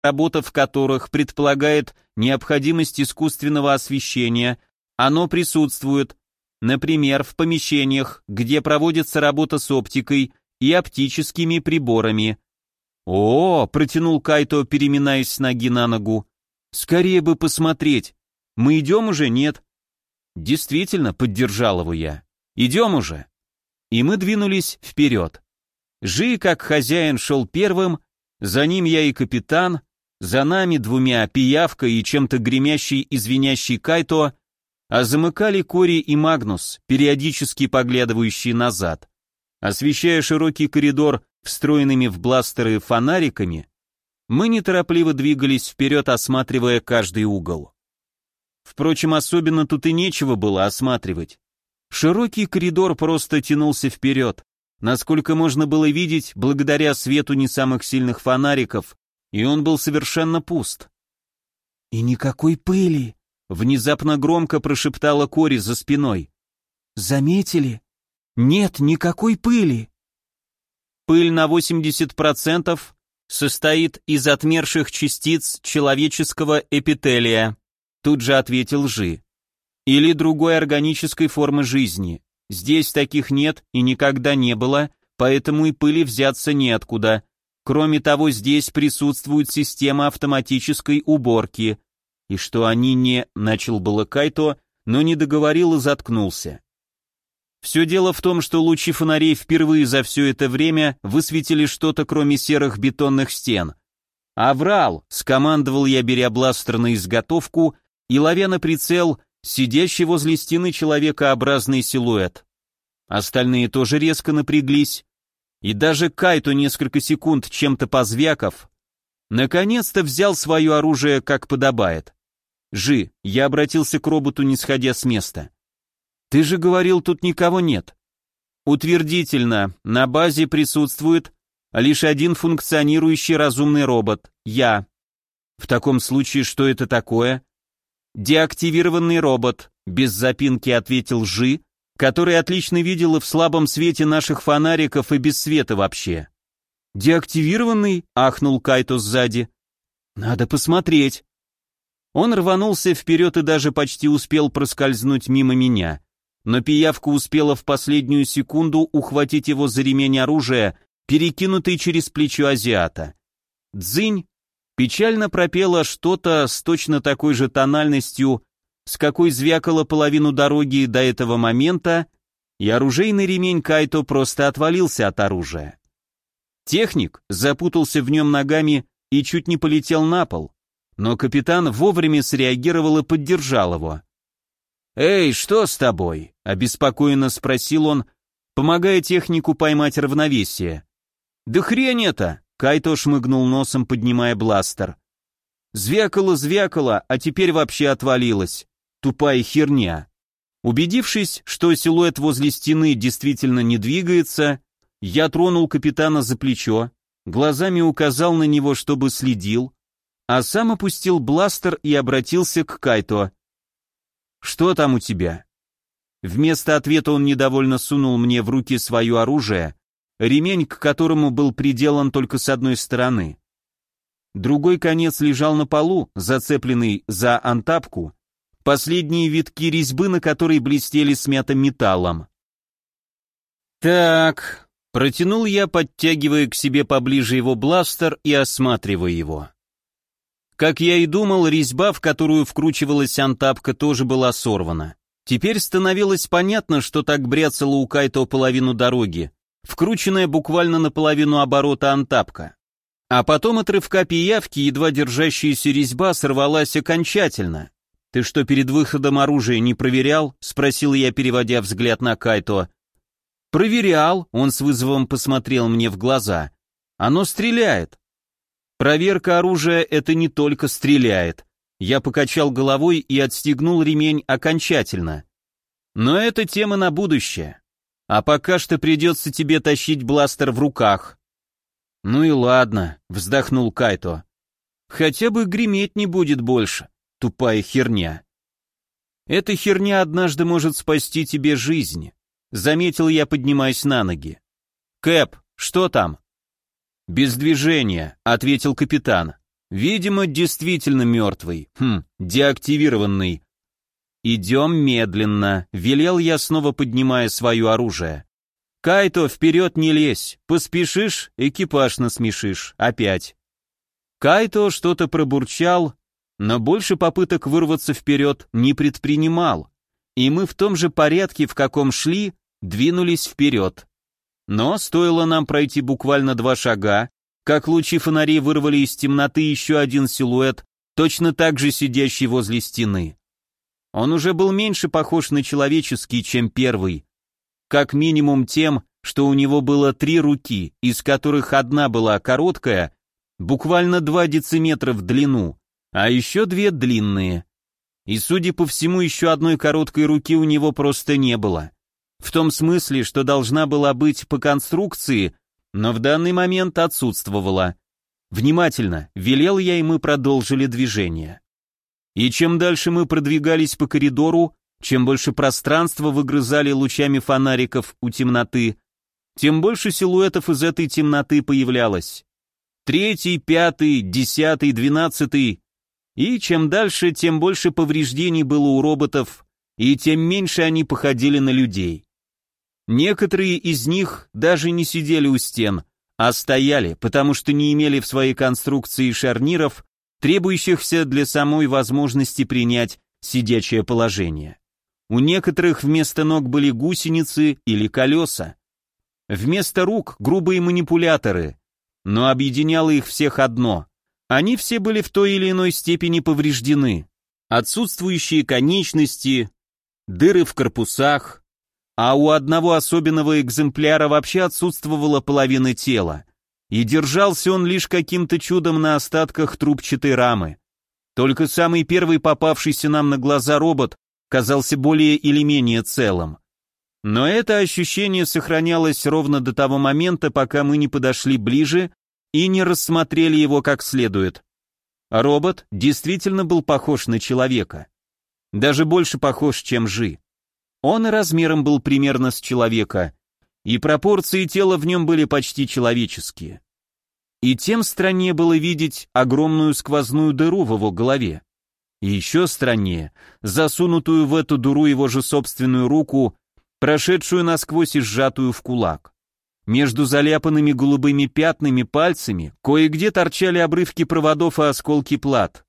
работа в которых предполагает необходимость искусственного освещения, оно присутствует, например, в помещениях, где проводится работа с оптикой и оптическими приборами. «О!» — протянул Кайто, переминаясь с ноги на ногу. «Скорее бы посмотреть. Мы идем уже, нет?» «Действительно», — поддержал его я. «Идем уже». И мы двинулись вперед. Жи, как хозяин, шел первым, за ним я и капитан, за нами двумя пиявка и чем-то гремящий и звенящий Кайто, а замыкали Кори и Магнус, периодически поглядывающие назад. Освещая широкий коридор встроенными в бластеры фонариками, мы неторопливо двигались вперед, осматривая каждый угол. Впрочем, особенно тут и нечего было осматривать. Широкий коридор просто тянулся вперед, насколько можно было видеть, благодаря свету не самых сильных фонариков, и он был совершенно пуст. «И никакой пыли!» — внезапно громко прошептала Кори за спиной. «Заметили? Нет никакой пыли!» «Пыль на 80% состоит из отмерших частиц человеческого эпителия», тут же ответил Жи. «Или другой органической формы жизни. Здесь таких нет и никогда не было, поэтому и пыли взяться неоткуда. Кроме того, здесь присутствует система автоматической уборки». И что они не... Начал было Кайто, но не договорил и заткнулся. Все дело в том, что лучи фонарей впервые за все это время высветили что-то, кроме серых бетонных стен. «Аврал!» — скомандовал я, беря бластер на изготовку и ловя на прицел сидящий возле стены человекообразный силуэт. Остальные тоже резко напряглись, и даже Кайто несколько секунд чем-то позвяков, наконец-то взял свое оружие как подобает. «Жи», я обратился к роботу, не сходя с места. «Ты же говорил, тут никого нет». «Утвердительно, на базе присутствует лишь один функционирующий разумный робот, я». «В таком случае, что это такое?» «Деактивированный робот», без запинки ответил Жи, который отлично видел и в слабом свете наших фонариков, и без света вообще. «Деактивированный?» — ахнул Кайто сзади. «Надо посмотреть». Он рванулся вперед и даже почти успел проскользнуть мимо меня, но пиявка успела в последнюю секунду ухватить его за ремень оружия, перекинутый через плечо азиата. «Дзынь!» печально пропела что-то с точно такой же тональностью, с какой звякала половину дороги до этого момента, и оружейный ремень Кайто просто отвалился от оружия. Техник запутался в нем ногами и чуть не полетел на пол, но капитан вовремя среагировал и поддержал его. «Эй, что с тобой?» — обеспокоенно спросил он, помогая технику поймать равновесие. «Да хрень это!» — Кайто шмыгнул носом, поднимая бластер. «Звякало, а теперь вообще отвалилось. Тупая херня». Убедившись, что силуэт возле стены действительно не двигается, я тронул капитана за плечо, глазами указал на него, чтобы следил, а сам опустил бластер и обратился к Кайто. «Что там у тебя?» Вместо ответа он недовольно сунул мне в руки свое оружие, ремень к которому был приделан только с одной стороны. Другой конец лежал на полу, зацепленный за антапку, последние витки резьбы на которой блестели смятым металлом. «Так», — протянул я, подтягивая к себе поближе его бластер и осматривая его. Как я и думал, резьба, в которую вкручивалась антапка, тоже была сорвана. Теперь становилось понятно, что так бряцало у Кайто половину дороги, вкрученная буквально на половину оборота антапка. А потом от рывка пиявки едва держащаяся резьба сорвалась окончательно. «Ты что, перед выходом оружия не проверял?» — спросил я, переводя взгляд на Кайто. «Проверял», — он с вызовом посмотрел мне в глаза. «Оно стреляет». «Проверка оружия — это не только стреляет». Я покачал головой и отстегнул ремень окончательно. «Но это тема на будущее. А пока что придется тебе тащить бластер в руках». «Ну и ладно», — вздохнул Кайто. «Хотя бы греметь не будет больше, тупая херня». «Эта херня однажды может спасти тебе жизнь», — заметил я, поднимаясь на ноги. «Кэп, что там?» «Без движения», — ответил капитан. Видимо, действительно мертвый. Деактивированный. Идем медленно, велел я, снова поднимая свое оружие. Кайто, вперед не лезь, поспешишь, экипаж насмешишь, опять. Кайто что-то пробурчал, но больше попыток вырваться вперед не предпринимал, и мы в том же порядке, в каком шли, двинулись вперед. Но стоило нам пройти буквально 2 шага, как лучи фонарей вырвали из темноты еще один силуэт, точно так же сидящий возле стены. Он уже был меньше похож на человеческий, чем первый, как минимум тем, что у него было 3 руки, из которых одна была короткая, буквально 2 дециметра в длину, а еще 2 длинные. И, судя по всему, еще одной короткой руки у него просто не было. В том смысле, что должна была быть по конструкции, но в данный момент отсутствовала. Внимательно, велел я, и мы продолжили движение. И чем дальше мы продвигались по коридору, чем больше пространства выгрызали лучами фонариков у темноты, тем больше силуэтов из этой темноты появлялось. 3, 5, 10, 12, и чем дальше, тем больше повреждений было у роботов, и тем меньше они походили на людей. Некоторые из них даже не сидели у стен, а стояли, потому что не имели в своей конструкции шарниров, требующихся для самой возможности принять сидячее положение. У некоторых вместо ног были гусеницы или колеса. Вместо рук грубые манипуляторы, но объединяло их всех одно. Они все были в той или иной степени повреждены. Отсутствующие конечности, дыры в корпусах, а у одного особенного экземпляра вообще отсутствовала половина тела. И держался он лишь каким-то чудом на остатках трубчатой рамы. Только самый первый попавшийся нам на глаза робот казался более или менее целым. Но это ощущение сохранялось ровно до того момента, пока мы не подошли ближе и не рассмотрели его как следует. Робот действительно был похож на человека. Даже больше похож, чем Жи. Он и размером был примерно с человека, и пропорции тела в нем были почти человеческие. И тем страннее было видеть огромную сквозную дыру в его голове. И еще страннее, засунутую в эту дыру его же собственную руку, прошедшую насквозь и сжатую в кулак. Между заляпанными голубыми пятнами пальцами кое-где торчали обрывки проводов и осколки плат.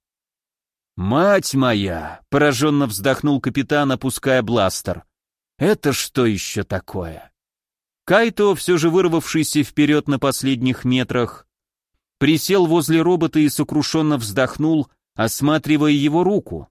«Мать моя!» — пораженно вздохнул капитан, опуская бластер. «Это что еще такое?» Кайто, все же вырвавшийся вперед на последних метрах, присел возле робота и сокрушенно вздохнул, осматривая его руку.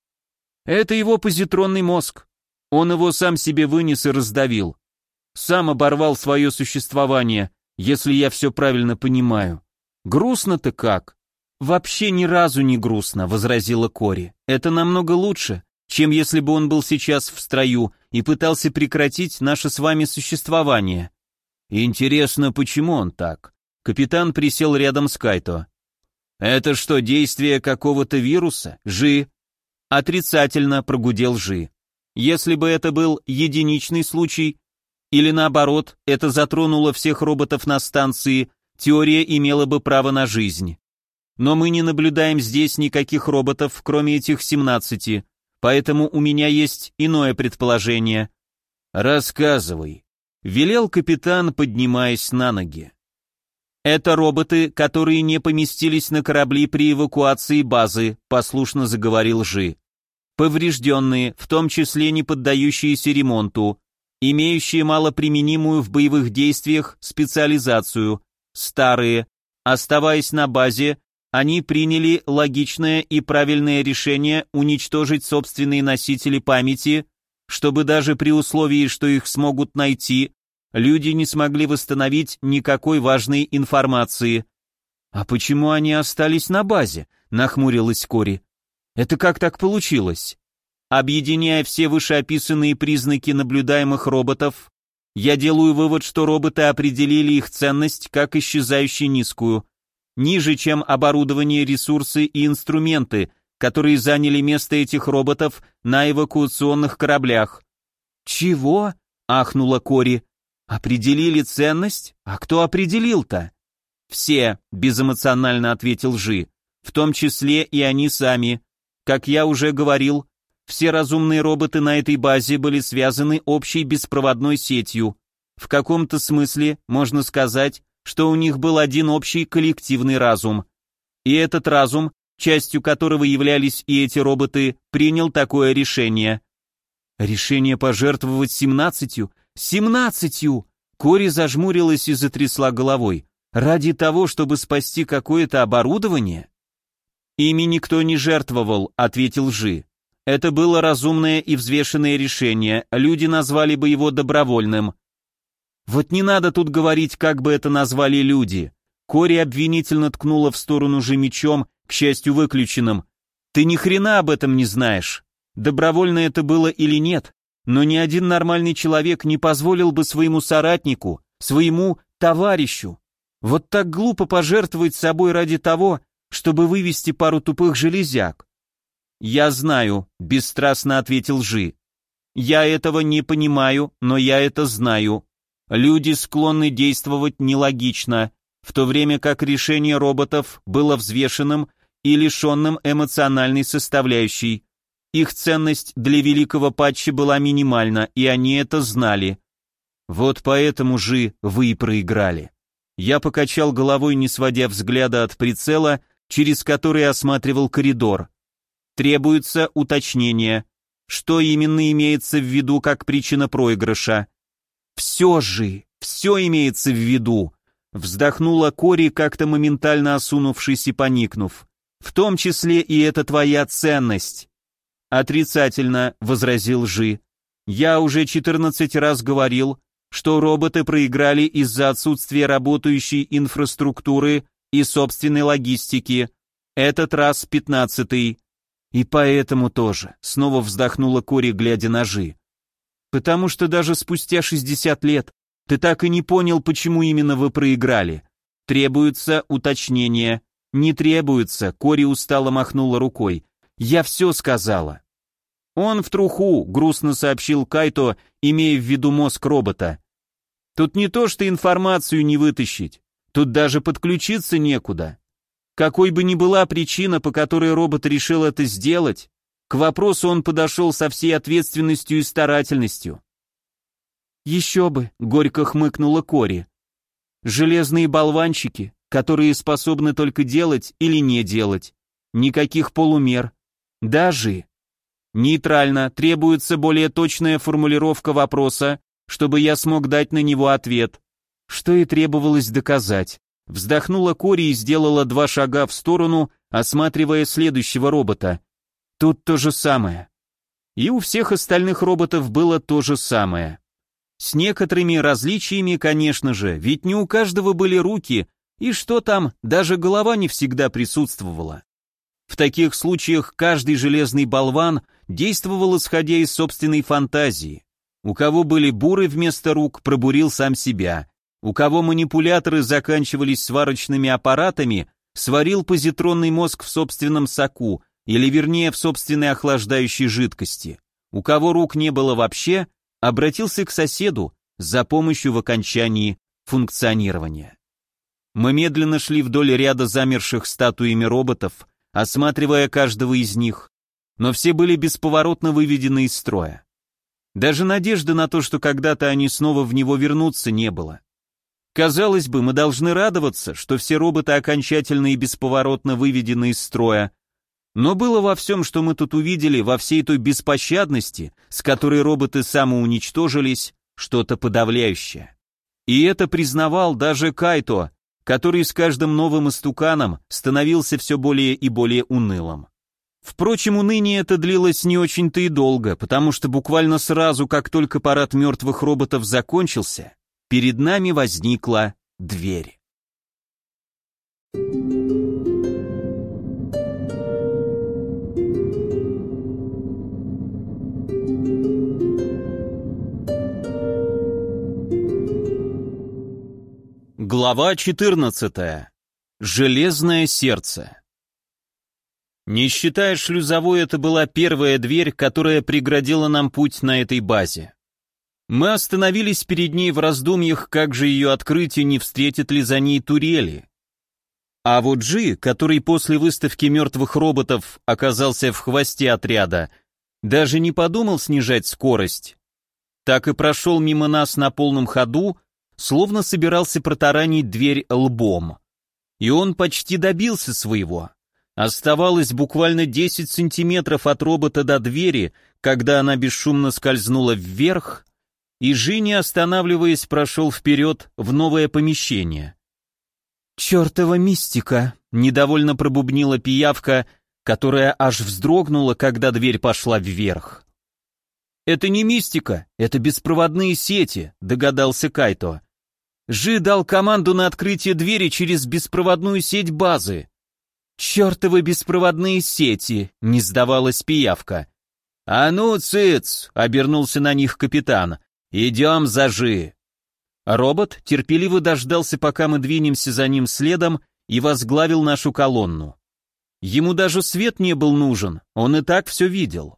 «Это его позитронный мозг. Он его сам себе вынес и раздавил. Сам оборвал свое существование, если я все правильно понимаю. Грустно-то как?» «Вообще ни разу не грустно», — возразила Кори. «Это намного лучше, чем если бы он был сейчас в строю и пытался прекратить наше с вами существование». «Интересно, почему он так?» Капитан присел рядом с Кайто. «Это что, действие какого-то вируса? Жи?» «Отрицательно», — прогудел Жи. «Если бы это был единичный случай, или наоборот, это затронуло всех роботов на станции, теория имела бы право на жизнь. Но мы не наблюдаем здесь никаких роботов, кроме этих 17, поэтому у меня есть иное предположение». «Рассказывай», — велел капитан, поднимаясь на ноги. «Это роботы, которые не поместились на корабли при эвакуации базы», — послушно заговорил Жи. «Поврежденные, в том числе не поддающиеся ремонту, имеющие малоприменимую в боевых действиях специализацию, старые, оставаясь на базе, они приняли логичное и правильное решение уничтожить собственные носители памяти, чтобы даже при условии, что их смогут найти, люди не смогли восстановить никакой важной информации». «А почему они остались на базе?» — нахмурилась Кори. «Это как так получилось?» «Объединяя все вышеописанные признаки наблюдаемых роботов, я делаю вывод, что роботы определили их ценность как исчезающе низкую, ниже, чем оборудование, ресурсы и инструменты, которые заняли место этих роботов на эвакуационных кораблях». «Чего?» — ахнула Кори. «Определили ценность? А кто определил-то?» «Все», — безэмоционально ответил Жи. в том числе и они сами. Как я уже говорил, все разумные роботы на этой базе были связаны общей беспроводной сетью. В каком-то смысле можно сказать, что у них был один общий коллективный разум. И этот разум, частью которого являлись и эти роботы, принял такое решение. Решение пожертвовать 17? 17! Кори зажмурилась и затрясла головой. Ради того, чтобы спасти какое-то оборудование? Ими никто не жертвовал, ответил Жи. Это было разумное и взвешенное решение, люди назвали бы его добровольным. Вот не надо тут говорить, как бы это назвали люди. Кори обвинительно ткнула в сторону Жи мечом, к счастью выключенным. Ты ни хрена об этом не знаешь. Добровольно это было или нет, но ни один нормальный человек не позволил бы своему соратнику, своему товарищу вот так глупо пожертвовать собой ради того, чтобы вывести пару тупых железяк. «Я знаю», — бесстрастно ответил Жи. «Я этого не понимаю, но я это знаю. Люди склонны действовать нелогично, в то время как решение роботов было взвешенным и лишенным эмоциональной составляющей. Их ценность для великого патча была минимальна, и они это знали. Вот поэтому же вы и проиграли». Я покачал головой, не сводя взгляда от прицела, через который осматривал коридор. Требуется уточнение. Что именно имеется в виду как причина проигрыша? Все имеется в виду. Вздохнула Кори, как-то моментально осунувшись и поникнув. В том числе и это твоя ценность. Отрицательно, возразил Жи. Я уже 14 раз говорил, что роботы проиграли из-за отсутствия работающей инфраструктуры и собственной логистики. Этот раз 15-й. И поэтому тоже, снова вздохнула Кори, глядя на Жи. Потому что даже спустя 60 лет ты так и не понял, почему именно вы проиграли. Требуется уточнение. Не требуется, Кори устало махнула рукой. Я все сказала. Он в труху, грустно сообщил Кайто, имея в виду мозг робота. Тут не то, что информацию не вытащить, тут даже подключиться некуда. Какой бы ни была причина, по которой робот решил это сделать, к вопросу он подошел со всей ответственностью и старательностью. «Еще бы», — горько хмыкнула Кори. «Железные болванчики, которые способны только делать или не делать. Никаких полумер. Даже...» «Нейтрально, требуется более точная формулировка вопроса, чтобы я смог дать на него ответ». Что и требовалось доказать. Вздохнула Кори и сделала 2 шага в сторону, осматривая следующего робота. Тут то же самое. И у всех остальных роботов было то же самое. С некоторыми различиями, конечно же, ведь не у каждого были руки, и что там, даже голова не всегда присутствовала. В таких случаях каждый железный болван действовал исходя из собственной фантазии. У кого были буры вместо рук, пробурил сам себя. У кого манипуляторы заканчивались сварочными аппаратами, сварил позитронный мозг в собственном соку, или вернее в собственной охлаждающей жидкости. У кого рук не было вообще, обратился к соседу за помощью в окончании функционирования. Мы медленно шли вдоль ряда замерших статуями роботов, осматривая каждого из них, но все были бесповоротно выведены из строя. Даже надежды на то, что когда-то они снова в него вернутся, не было. Казалось бы, мы должны радоваться, что все роботы окончательно и бесповоротно выведены из строя, но было во всем, что мы тут увидели, во всей той беспощадности, с которой роботы самоуничтожились, что-то подавляющее. И это признавал даже Кайто, который с каждым новым истуканом становился все более и более унылым. Впрочем, уныние это длилось не очень-то и долго, потому что буквально сразу, как только парад мертвых роботов закончился, перед нами возникла дверь. Глава 14. Железное сердце. Не считая шлюзовой, это была первая дверь, которая преградила нам путь на этой базе. Мы остановились перед ней в раздумьях, как же ее открыть и не встретят ли за ней турели. А вот Джи, который после выставки мертвых роботов оказался в хвосте отряда, даже не подумал снижать скорость. Так и прошел мимо нас на полном ходу, словно собирался протаранить дверь лбом. И он почти добился своего. Оставалось буквально 10 сантиметров от робота до двери, когда она бесшумно скользнула вверх, и Жи, не останавливаясь, прошел вперед в новое помещение. «Чертова мистика!» — недовольно пробубнила пиявка, которая аж вздрогнула, когда дверь пошла вверх. «Это не мистика, это беспроводные сети», — догадался Кайто. Жи дал команду на открытие двери через беспроводную сеть базы. «Чертовы беспроводные сети!» — не сдавалась пиявка. «А ну, цыц!» — обернулся на них капитан. «Идем за Жи!» Робот терпеливо дождался, пока мы двинемся за ним следом, и возглавил нашу колонну. Ему даже свет не был нужен, он и так все видел.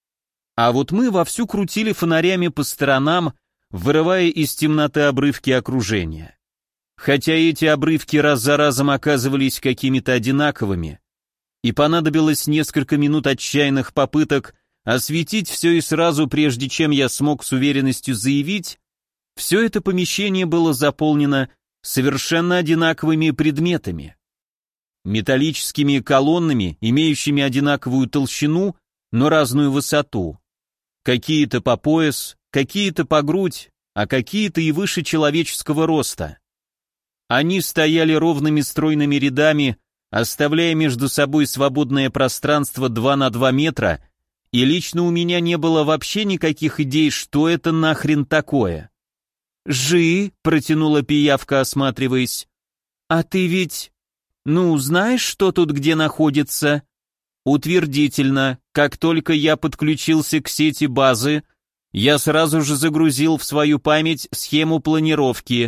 А вот мы вовсю крутили фонарями по сторонам, вырывая из темноты обрывки окружения. Хотя эти обрывки раз за разом оказывались какими-то одинаковыми, и понадобилось несколько минут отчаянных попыток осветить все и сразу, прежде чем я смог с уверенностью заявить, все это помещение было заполнено совершенно одинаковыми предметами. Металлическими колоннами, имеющими одинаковую толщину, но разную высоту. Какие-то по пояс, какие-то по грудь, а какие-то и выше человеческого роста. Они стояли ровными стройными рядами, оставляя между собой свободное пространство 2 на 2 метра, и лично у меня не было вообще никаких идей, что это нахрен такое. «Жи», — протянула пиявка, осматриваясь, — «а ты ведь, знаешь, что тут где находится?» Утвердительно, как только я подключился к сети базы, я сразу же загрузил в свою память схему планировки.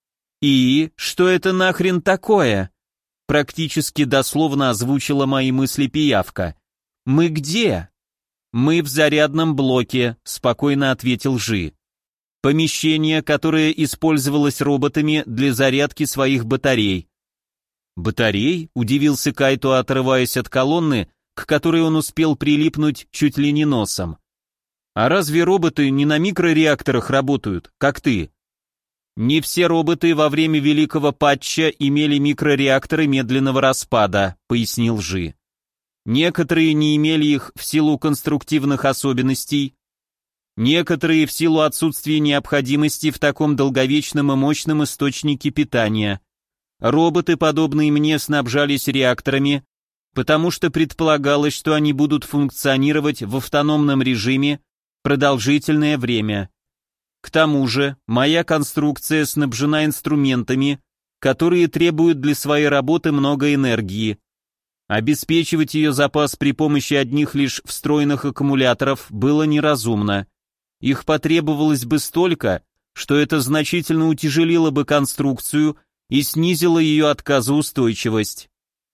«И что это нахрен такое?» Практически дословно озвучила мои мысли пиявка. «Мы где?» «Мы в зарядном блоке», — спокойно ответил Жи. «Помещение, которое использовалось роботами для зарядки своих батарей». «Батарей?» — удивился Кайто, отрываясь от колонны, к которой он успел прилипнуть чуть ли не носом. «А разве роботы не на микрореакторах работают, как ты?» «Не все роботы во время Великого Патча имели микрореакторы медленного распада», — пояснил Жи. «Некоторые не имели их в силу конструктивных особенностей, некоторые в силу отсутствия необходимости в таком долговечном и мощном источнике питания. Роботы, подобные мне, снабжались реакторами, потому что предполагалось, что они будут функционировать в автономном режиме продолжительное время. К тому же, моя конструкция снабжена инструментами, которые требуют для своей работы много энергии. Обеспечивать ее запас при помощи одних лишь встроенных аккумуляторов было неразумно. Их потребовалось бы столько, что это значительно утяжелило бы конструкцию и снизило ее отказоустойчивость.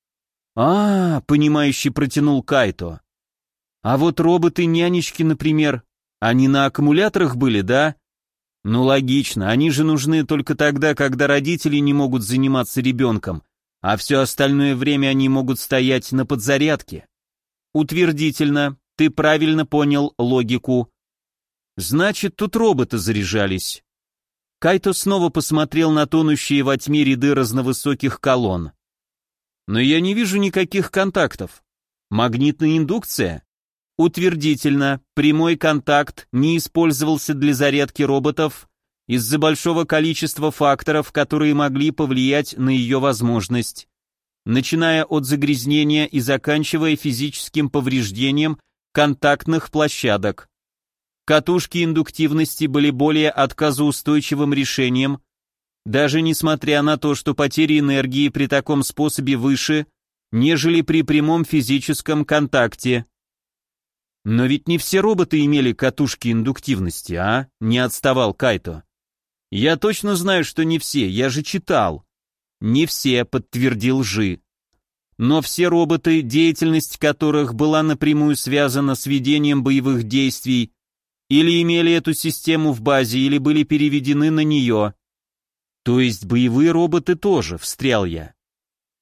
Понимающе протянул Кайто. «А вот роботы-нянечки, например, они на аккумуляторах были, да?» «Ну логично, они же нужны только тогда, когда родители не могут заниматься ребенком, а все остальное время они могут стоять на подзарядке». «Утвердительно, ты правильно понял логику». «Значит, тут роботы заряжались». Кайто снова посмотрел на тонущие во тьме ряды разновысоких колонн. «Но я не вижу никаких контактов. Магнитная индукция?» Утвердительно, прямой контакт не использовался для зарядки роботов из-за большого количества факторов, которые могли повлиять на ее возможность, начиная от загрязнения и заканчивая физическим повреждением контактных площадок. Катушки индуктивности были более отказоустойчивым решением, даже несмотря на то, что потери энергии при таком способе выше, нежели при прямом физическом контакте. «Но ведь не все роботы имели катушки индуктивности, а?» — не отставал Кайто. «Я точно знаю, что не все, я же читал». «Не все», — подтвердил Жи. «Но все роботы, деятельность которых была напрямую связана с ведением боевых действий, или имели эту систему в базе, или были переведены на нее». «То есть боевые роботы тоже», — встрял я.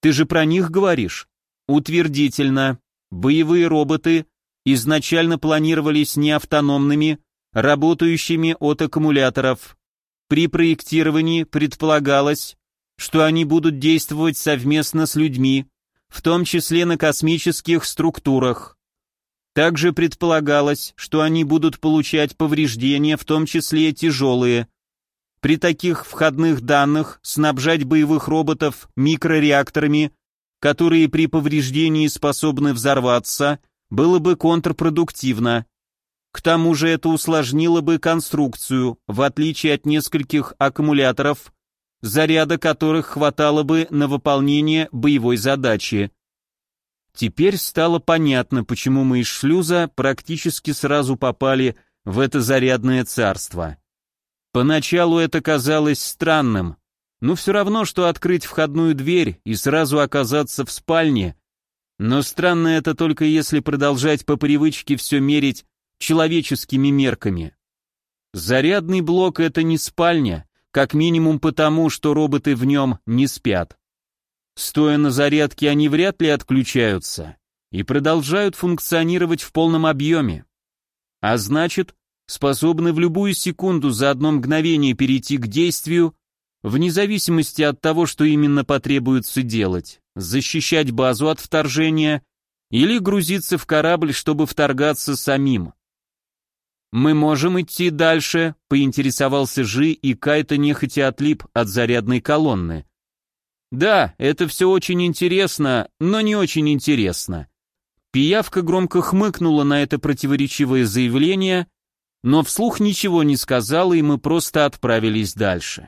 Ты же про них говоришь? Утвердительно. Боевые роботы изначально планировались не автономными, работающими от аккумуляторов. При проектировании предполагалось, что они будут действовать совместно с людьми, в том числе на космических структурах. Также предполагалось, что они будут получать повреждения, в том числе тяжелые. При таких входных данных снабжать боевых роботов микрореакторами, которые при повреждении способны взорваться, было бы контрпродуктивно. К тому же это усложнило бы конструкцию, в отличие от нескольких аккумуляторов, заряда которых хватало бы на выполнение боевой задачи. Теперь стало понятно, почему мы из шлюза практически сразу попали в это зарядное царство. Поначалу это казалось странным, но все равно, что открыть входную дверь и сразу оказаться в спальне, но странно это только если продолжать по привычке все мерить человеческими мерками. Зарядный блок — это не спальня, как минимум потому, что роботы в нем не спят. Стоя на зарядке, они вряд ли отключаются и продолжают функционировать в полном объеме. А значит, способны в любую секунду за одно мгновение перейти к действию, вне зависимости от того, что именно потребуется делать, защищать базу от вторжения или грузиться в корабль, чтобы вторгаться самим. «Мы можем идти дальше», — поинтересовался Жи, и Кайто нехотя отлип от зарядной колонны. «Да, это все очень интересно, но не очень интересно». Пиявка громко хмыкнула на это противоречивое заявление, но вслух ничего не сказала, и мы просто отправились дальше.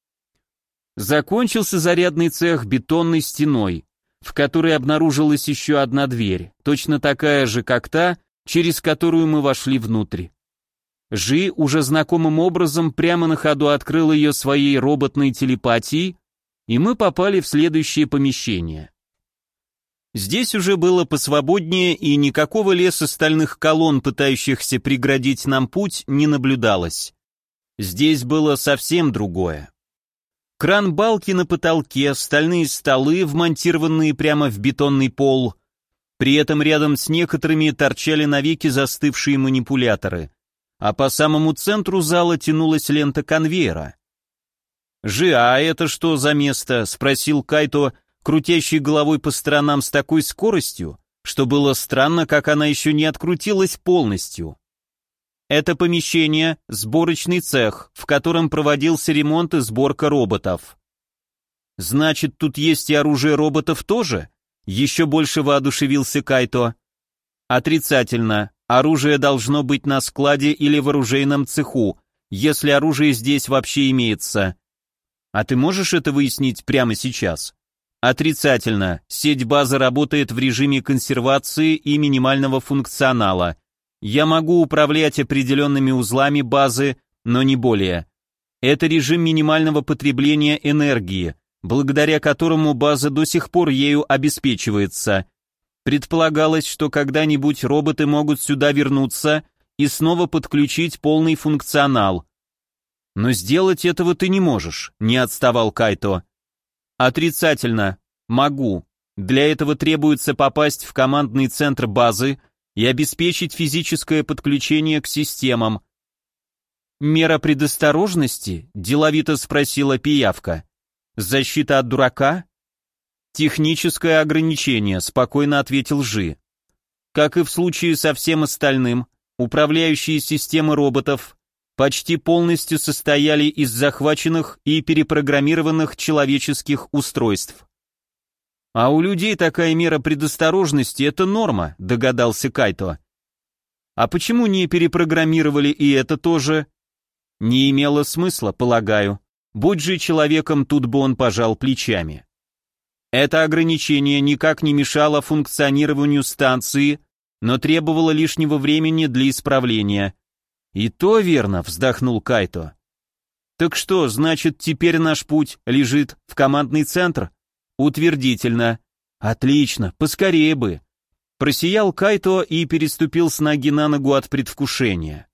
Закончился зарядный цех бетонной стеной, в которой обнаружилась еще одна дверь, точно такая же, как та, через которую мы вошли внутрь. Жи уже знакомым образом прямо на ходу открыл ее своей роботной телепатией, и мы попали в следующее помещение. Здесь уже было посвободнее, и никакого леса стальных колонн, пытающихся преградить нам путь, не наблюдалось. Здесь было совсем другое. Кран-балки на потолке, стальные столы, вмонтированные прямо в бетонный пол. При этом рядом с некоторыми торчали навеки застывшие манипуляторы, а по самому центру зала тянулась лента конвейера. «Жи, а это что за место?» — спросил Кайто, крутящий головой по сторонам с такой скоростью, что было странно, как она еще не открутилась полностью. «Это помещение — сборочный цех, в котором проводился ремонт и сборка роботов». «Значит, тут есть и оружие роботов тоже?» — еще больше воодушевился Кайто. «Отрицательно. Оружие должно быть на складе или в оружейном цеху, если оружие здесь вообще имеется. А ты можешь это выяснить прямо сейчас?» Отрицательно. Сеть базы работает в режиме консервации и минимального функционала. Я могу управлять определенными узлами базы, но не более. Это режим минимального потребления энергии, благодаря которому база до сих пор ею обеспечивается. Предполагалось, что когда-нибудь роботы могут сюда вернуться и снова подключить полный функционал. «Но сделать этого ты не можешь», — не отставал Кайто. «Отрицательно. Могу. Для этого требуется попасть в командный центр базы и обеспечить физическое подключение к системам». «Мера предосторожности?» — деловито спросила Пиявка. «Защита от дурака?» «Техническое ограничение», — спокойно ответил Жи. «Как и в случае со всем остальным, управляющие системы роботов почти полностью состояли из захваченных и перепрограммированных человеческих устройств». «А у людей такая мера предосторожности — это норма», — догадался Кайто. «А почему не перепрограммировали и это тоже?» «Не имело смысла, полагаю. Будь же человеком, тут бы он пожал плечами». Это ограничение никак не мешало функционированию станции, но требовало лишнего времени для исправления. «И то верно», — вздохнул Кайто. «Так что, значит, теперь наш путь лежит в командный центр?» «Утвердительно». «Отлично, поскорее бы». Просиял Кайто и переступил с ноги на ногу от предвкушения.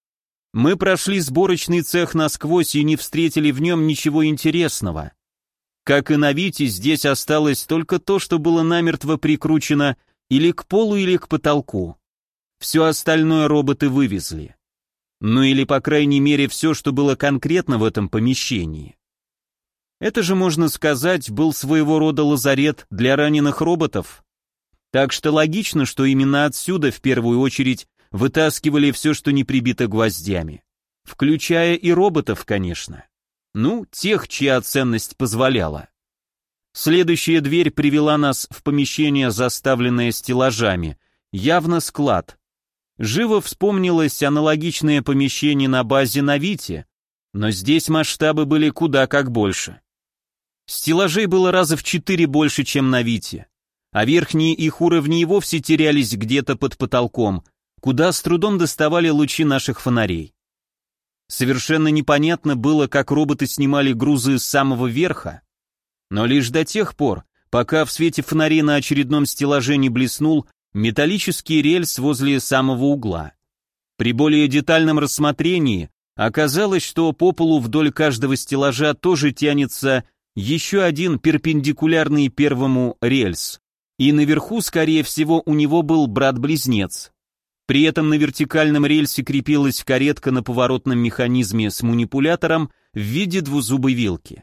Мы прошли сборочный цех насквозь и не встретили в нем ничего интересного. Как и на Вите, здесь осталось только то, что было намертво прикручено или к полу, или к потолку. Все остальное роботы вывезли. Ну или, по крайней мере, все, что было конкретно в этом помещении. Это же, можно сказать, был своего рода лазарет для раненых роботов. Так что логично, что именно отсюда в первую очередь вытаскивали все, что не прибито гвоздями. Включая и роботов, конечно. Ну, тех, чья ценность позволяла. Следующая дверь привела нас в помещение, заставленное стеллажами. Явно склад. Живо вспомнилось аналогичное помещение на базе на Вите, но здесь масштабы были куда как больше. Стеллажей было раза в 4 больше, чем на Вите, а верхние их уровни и вовсе терялись где-то под потолком, куда с трудом доставали лучи наших фонарей. Совершенно непонятно было, как роботы снимали грузы с самого верха, но лишь до тех пор, пока в свете фонарей на очередном стеллаже не блеснул металлический рельс возле самого угла. При более детальном рассмотрении оказалось, что по полу вдоль каждого стеллажа тоже тянется еще один перпендикулярный первому рельс, и наверху, скорее всего, у него был брат-близнец. При этом на вертикальном рельсе крепилась каретка на поворотном механизме с манипулятором в виде двузубой вилки.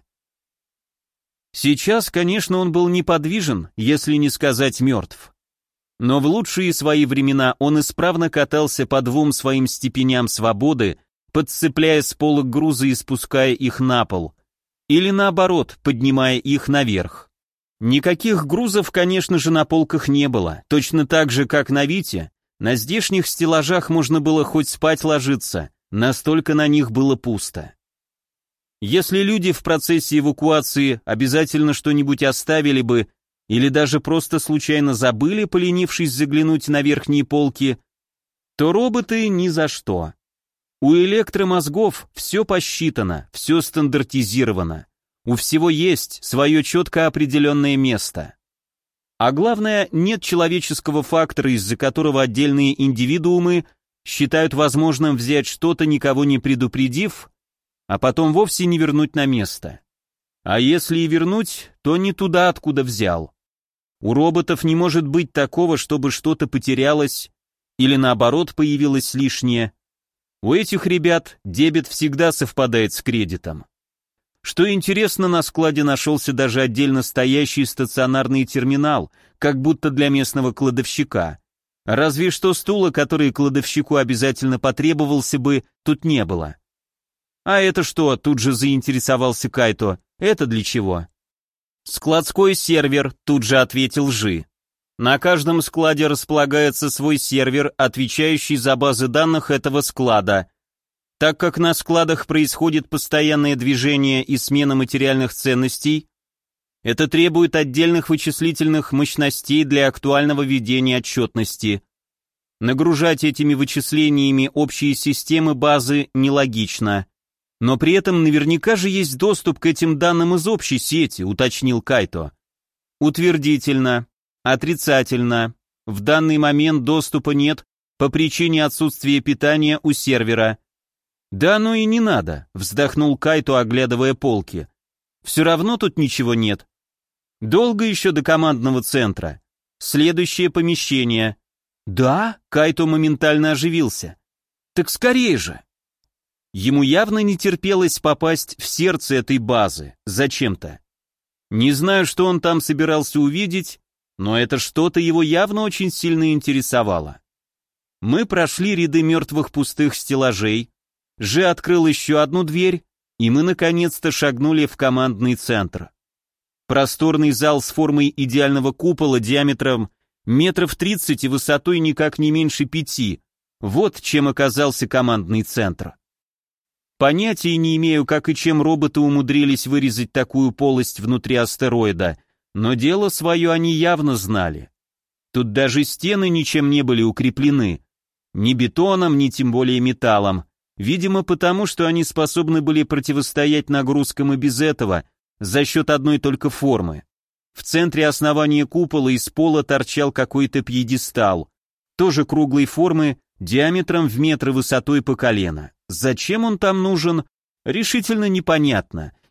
Сейчас, конечно, он был неподвижен, если не сказать мертв. Но в лучшие свои времена он исправно катался по 2 своим степеням свободы, подцепляя с полок грузы и спуская их на пол, или наоборот, поднимая их наверх. Никаких грузов, конечно же, на полках не было, точно так же, как на Вите, на здешних стеллажах можно было хоть спать ложиться, настолько на них было пусто. Если люди в процессе эвакуации обязательно что-нибудь оставили бы, или даже просто случайно забыли, поленившись заглянуть на верхние полки, то роботы ни за что. У электромозгов все посчитано, все стандартизировано. У всего есть свое четко определенное место. А главное, нет человеческого фактора, из-за которого отдельные индивидуумы считают возможным взять что-то, никого не предупредив, а потом вовсе не вернуть на место. А если и вернуть, то не туда, откуда взял. У роботов не может быть такого, чтобы что-то потерялось или наоборот появилось лишнее. У этих ребят дебет всегда совпадает с кредитом. Что интересно, на складе нашелся даже отдельно стоящий стационарный терминал, как будто для местного кладовщика. Разве что стула, который кладовщику обязательно потребовался бы, тут не было. «А это что?» — тут же заинтересовался Кайто. «Это для чего?» «Складской сервер», — тут же ответил Жи. «На каждом складе располагается свой сервер, отвечающий за базы данных этого склада. Так как на складах происходит постоянное движение и смена материальных ценностей, это требует отдельных вычислительных мощностей для актуального ведения отчетности. Нагружать этими вычислениями общие системы базы нелогично. Но при этом наверняка же есть доступ к этим данным из общей сети», уточнил Кайто. «Утвердительно. Отрицательно. В данный момент доступа нет по причине отсутствия питания у сервера». «Да ну и не надо», вздохнул Кайто, оглядывая полки. «Все равно тут ничего нет. Долго еще до командного центра. Следующее помещение». «Да?» Кайто моментально оживился. «Так скорее же!» Ему явно не терпелось попасть в сердце этой базы, зачем-то. Не знаю, что он там собирался увидеть, но это что-то его явно очень сильно интересовало. Мы прошли ряды мертвых пустых стеллажей, Жи открыл еще одну дверь, и мы наконец-то шагнули в командный центр. Просторный зал с формой идеального купола диаметром метров 30 и высотой никак не меньше 5. Вот чем оказался командный центр. Понятия не имею, как и чем роботы умудрились вырезать такую полость внутри астероида, но дело свое они явно знали. Тут даже стены ничем не были укреплены. Ни бетоном, ни тем более металлом. Видимо, потому что они способны были противостоять нагрузкам и без этого, за счет одной только формы. В центре основания купола из пола торчал какой-то пьедестал, тоже круглой формы, диаметром в метр, высотой по колено. Зачем он там нужен, решительно непонятно,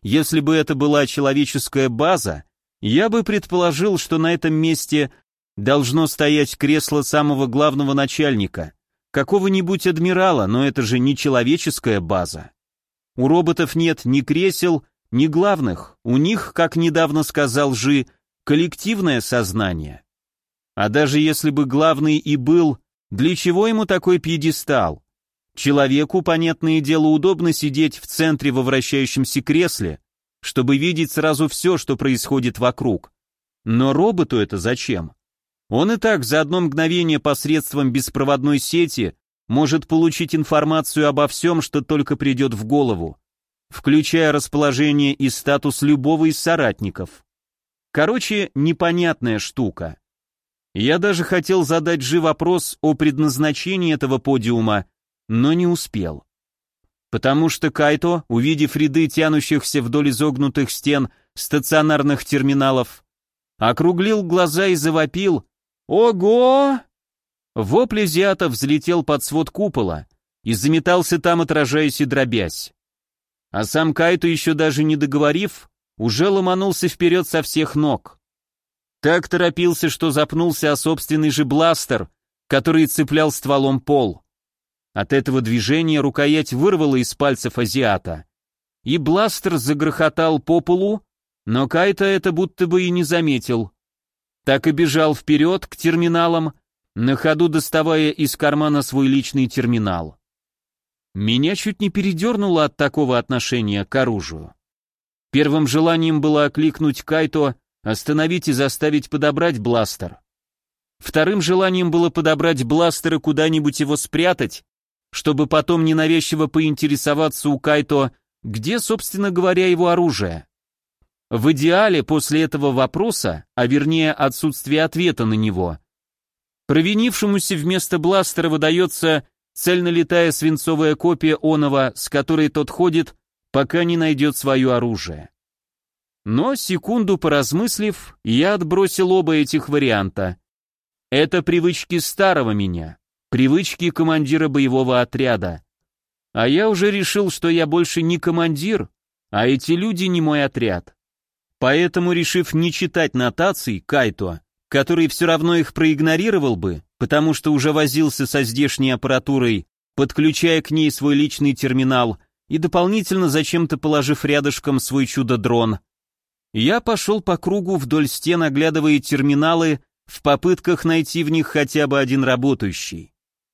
если бы это была человеческая база, я бы предположил, что на этом месте должно стоять кресло самого главного начальника, какого-нибудь адмирала, но это же не человеческая база. У роботов нет ни кресел, ни главных, у них, как недавно сказал Жи, коллективное сознание. А даже если бы главный и был, для чего ему такой пьедестал? Человеку, понятное дело, удобно сидеть в центре во вращающемся кресле, чтобы видеть сразу все, что происходит вокруг. Но роботу это зачем? Он и так за одно мгновение посредством беспроводной сети может получить информацию обо всем, что только придет в голову, включая расположение и статус любого из соратников. Короче, непонятная штука. Я даже хотел задать Жи вопрос о предназначении этого подиума, но не успел. Потому что Кайто, увидев ряды тянущихся вдоль изогнутых стен стационарных терминалов, округлил глаза и завопил: «Ого!». Вопль азиата взлетел под свод купола и заметался там, отражаясь и дробясь. А сам Кайто, еще даже не договорив, уже ломанулся вперед со всех ног. Так торопился, что запнулся о собственный же бластер, который цеплял стволом пол. От этого движения рукоять вырвала из пальцев азиата, и бластер загрохотал по полу, но Кайто это будто бы и не заметил. Так и бежал вперед к терминалам, на ходу доставая из кармана свой личный терминал. Меня чуть не передернуло от такого отношения к оружию. Первым желанием было окликнуть Кайто, остановить и заставить подобрать бластер. Вторым желанием было подобрать бластер и куда-нибудь его спрятать, чтобы потом ненавязчиво поинтересоваться у Кайто, где, собственно говоря, его оружие. В идеале после этого вопроса, а вернее отсутствия ответа на него, провинившемуся вместо бластера выдается цельнолитая свинцовая копия оного, с которой тот ходит, пока не найдет свое оружие. Но, секунду поразмыслив, я отбросил оба этих варианта. Это привычки старого меня, привычки командира боевого отряда. А я уже решил, что я больше не командир, а эти люди не мой отряд. Поэтому, решив не читать нотаций Кайто, который все равно их проигнорировал бы, потому что уже возился со здешней аппаратурой, подключая к ней свой личный терминал и дополнительно зачем-то положив рядышком свой чудо-дрон, я пошел по кругу вдоль стен, оглядывая терминалы в попытках найти в них хотя бы один работающий.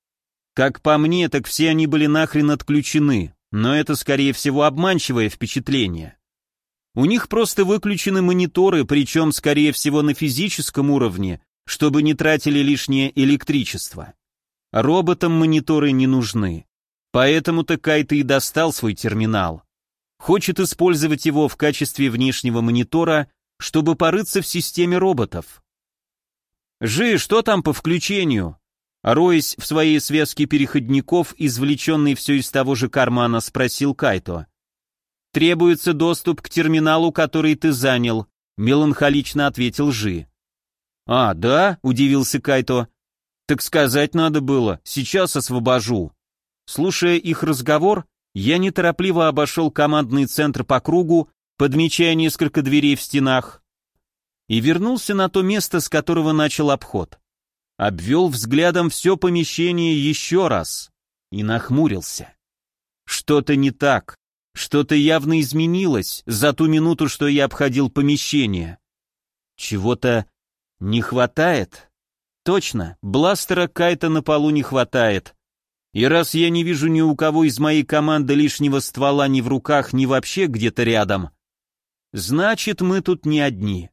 Как по мне, так все они были нахрен отключены, но это, скорее всего, обманчивое впечатление. У них просто выключены мониторы, причем, скорее всего, на физическом уровне, чтобы не тратили лишнее электричество. Роботам мониторы не нужны. Поэтому-то Кайто и достал свой терминал. Хочет использовать его в качестве внешнего монитора, чтобы порыться в системе роботов. «Жи, что там по включению?» Роясь в своей связке переходников, извлеченный все из того же кармана, спросил Кайто. «Требуется доступ к терминалу, который ты занял», меланхолично ответил Жи. «А, да?» — удивился Кайто. «Так сказать надо было, сейчас освобожу». Слушая их разговор, я неторопливо обошел командный центр по кругу, подмечая несколько дверей в стенах, и вернулся на то место, с которого начал обход. Обвел взглядом все помещение еще раз и нахмурился. Что-то не так, что-то явно изменилось за ту минуту, что я обходил помещение. Чего-то не хватает. Точно, бластера Кайто на полу не хватает. И раз я не вижу ни у кого из моей команды лишнего ствола ни в руках, ни вообще где-то рядом, значит, мы тут не одни.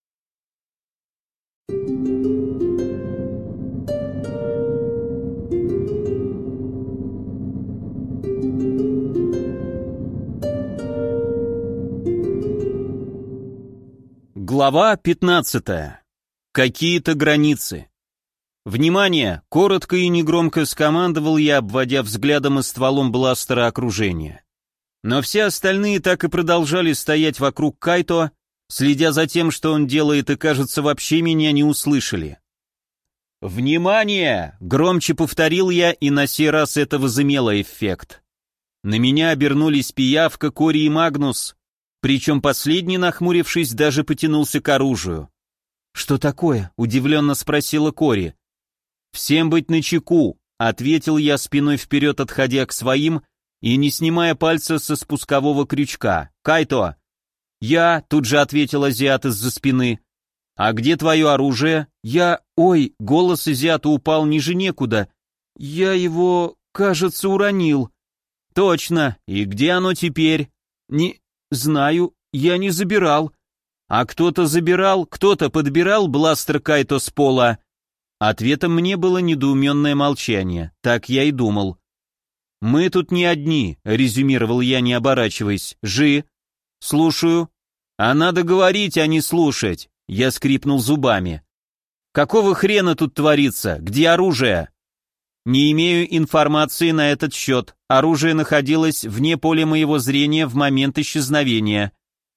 Глава 15. Какие-то границы. «Внимание!» — коротко и негромко скомандовал я, обводя взглядом и стволом бластера окружение. Но все остальные так и продолжали стоять вокруг Кайто, следя за тем, что он делает, и, кажется, вообще меня не услышали. «Внимание!» — громче повторил я, и на сей раз это возымело эффект. На меня обернулись Пиявка, Кори и Магнус, Причем последний, нахмурившись, даже потянулся к оружию. «Что такое?» — удивленно спросила Кори. «Всем быть начеку», — ответил я спиной вперед, отходя к своим и не снимая пальца со спускового крючка. «Кайто!» «Я», — тут же ответил азиат из-за спины. «А где твое оружие?» Ой, голос азиата упал ниже некуда. «Я его, кажется, уронил». «Точно, и где оно теперь?» «Не знаю, я не забирал». «А кто-то забирал, кто-то подбирал бластер Кайто с пола?» Ответом мне было недоуменное молчание, так я и думал. «Мы тут не одни», — резюмировал я, не оборачиваясь. «Жи». «Слушаю». «А надо говорить, а не слушать», — я скрипнул зубами. «Какого хрена тут творится? Где оружие?» «Не имею информации на этот счет. Оружие находилось вне поля моего зрения в момент исчезновения».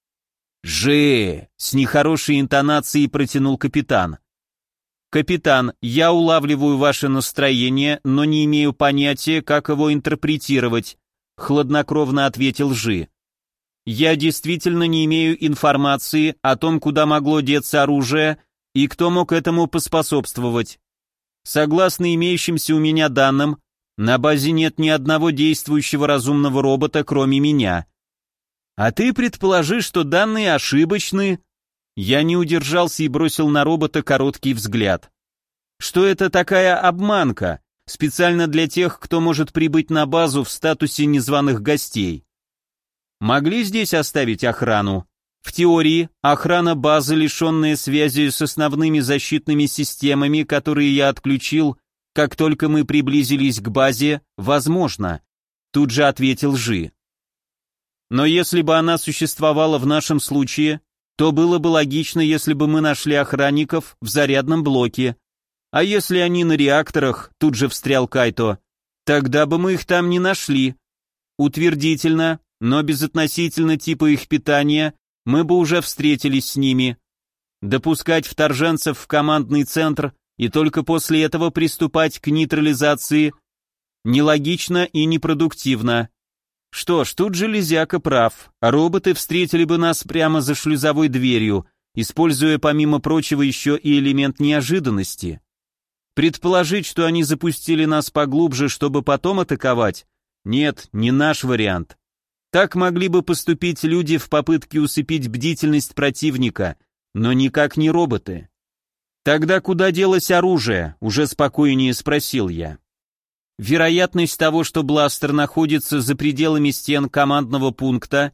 «Жи!» — с нехорошей интонацией протянул капитан. «Капитан, я улавливаю ваше настроение, но не имею понятия, как его интерпретировать», — хладнокровно ответил Жи. «Я действительно не имею информации о том, куда могло деться оружие и кто мог этому поспособствовать. Согласно имеющимся у меня данным, на базе нет ни одного действующего разумного робота, кроме меня. А ты предположишь, что данные ошибочны?» Я не удержался и бросил на робота короткий взгляд. «Что это такая обманка, специально для тех, кто может прибыть на базу в статусе незваных гостей? Могли здесь оставить охрану? В теории, охрана базы, лишенная связи с основными защитными системами, которые я отключил, как только мы приблизились к базе, возможно», тут же ответил Жи. «Но если бы она существовала в нашем случае, то было бы логично, если бы мы нашли охранников в зарядном блоке. А если они на реакторах, тут же встрял Кайто, тогда бы мы их там не нашли. Утвердительно, но безотносительно типа их питания, мы бы уже встретились с ними. Допускать вторженцев в командный центр и только после этого приступать к нейтрализации нелогично и непродуктивно. Что ж, тут железяка прав. Роботы встретили бы нас прямо за шлюзовой дверью, используя помимо прочего еще и элемент неожиданности. Предположить, что они запустили нас поглубже, чтобы потом атаковать? Нет, не наш вариант. Так могли бы поступить люди в попытке усыпить бдительность противника, но никак не роботы. «Тогда куда делось оружие?» — уже спокойнее спросил я. «Вероятность того, что бластер находится за пределами стен командного пункта,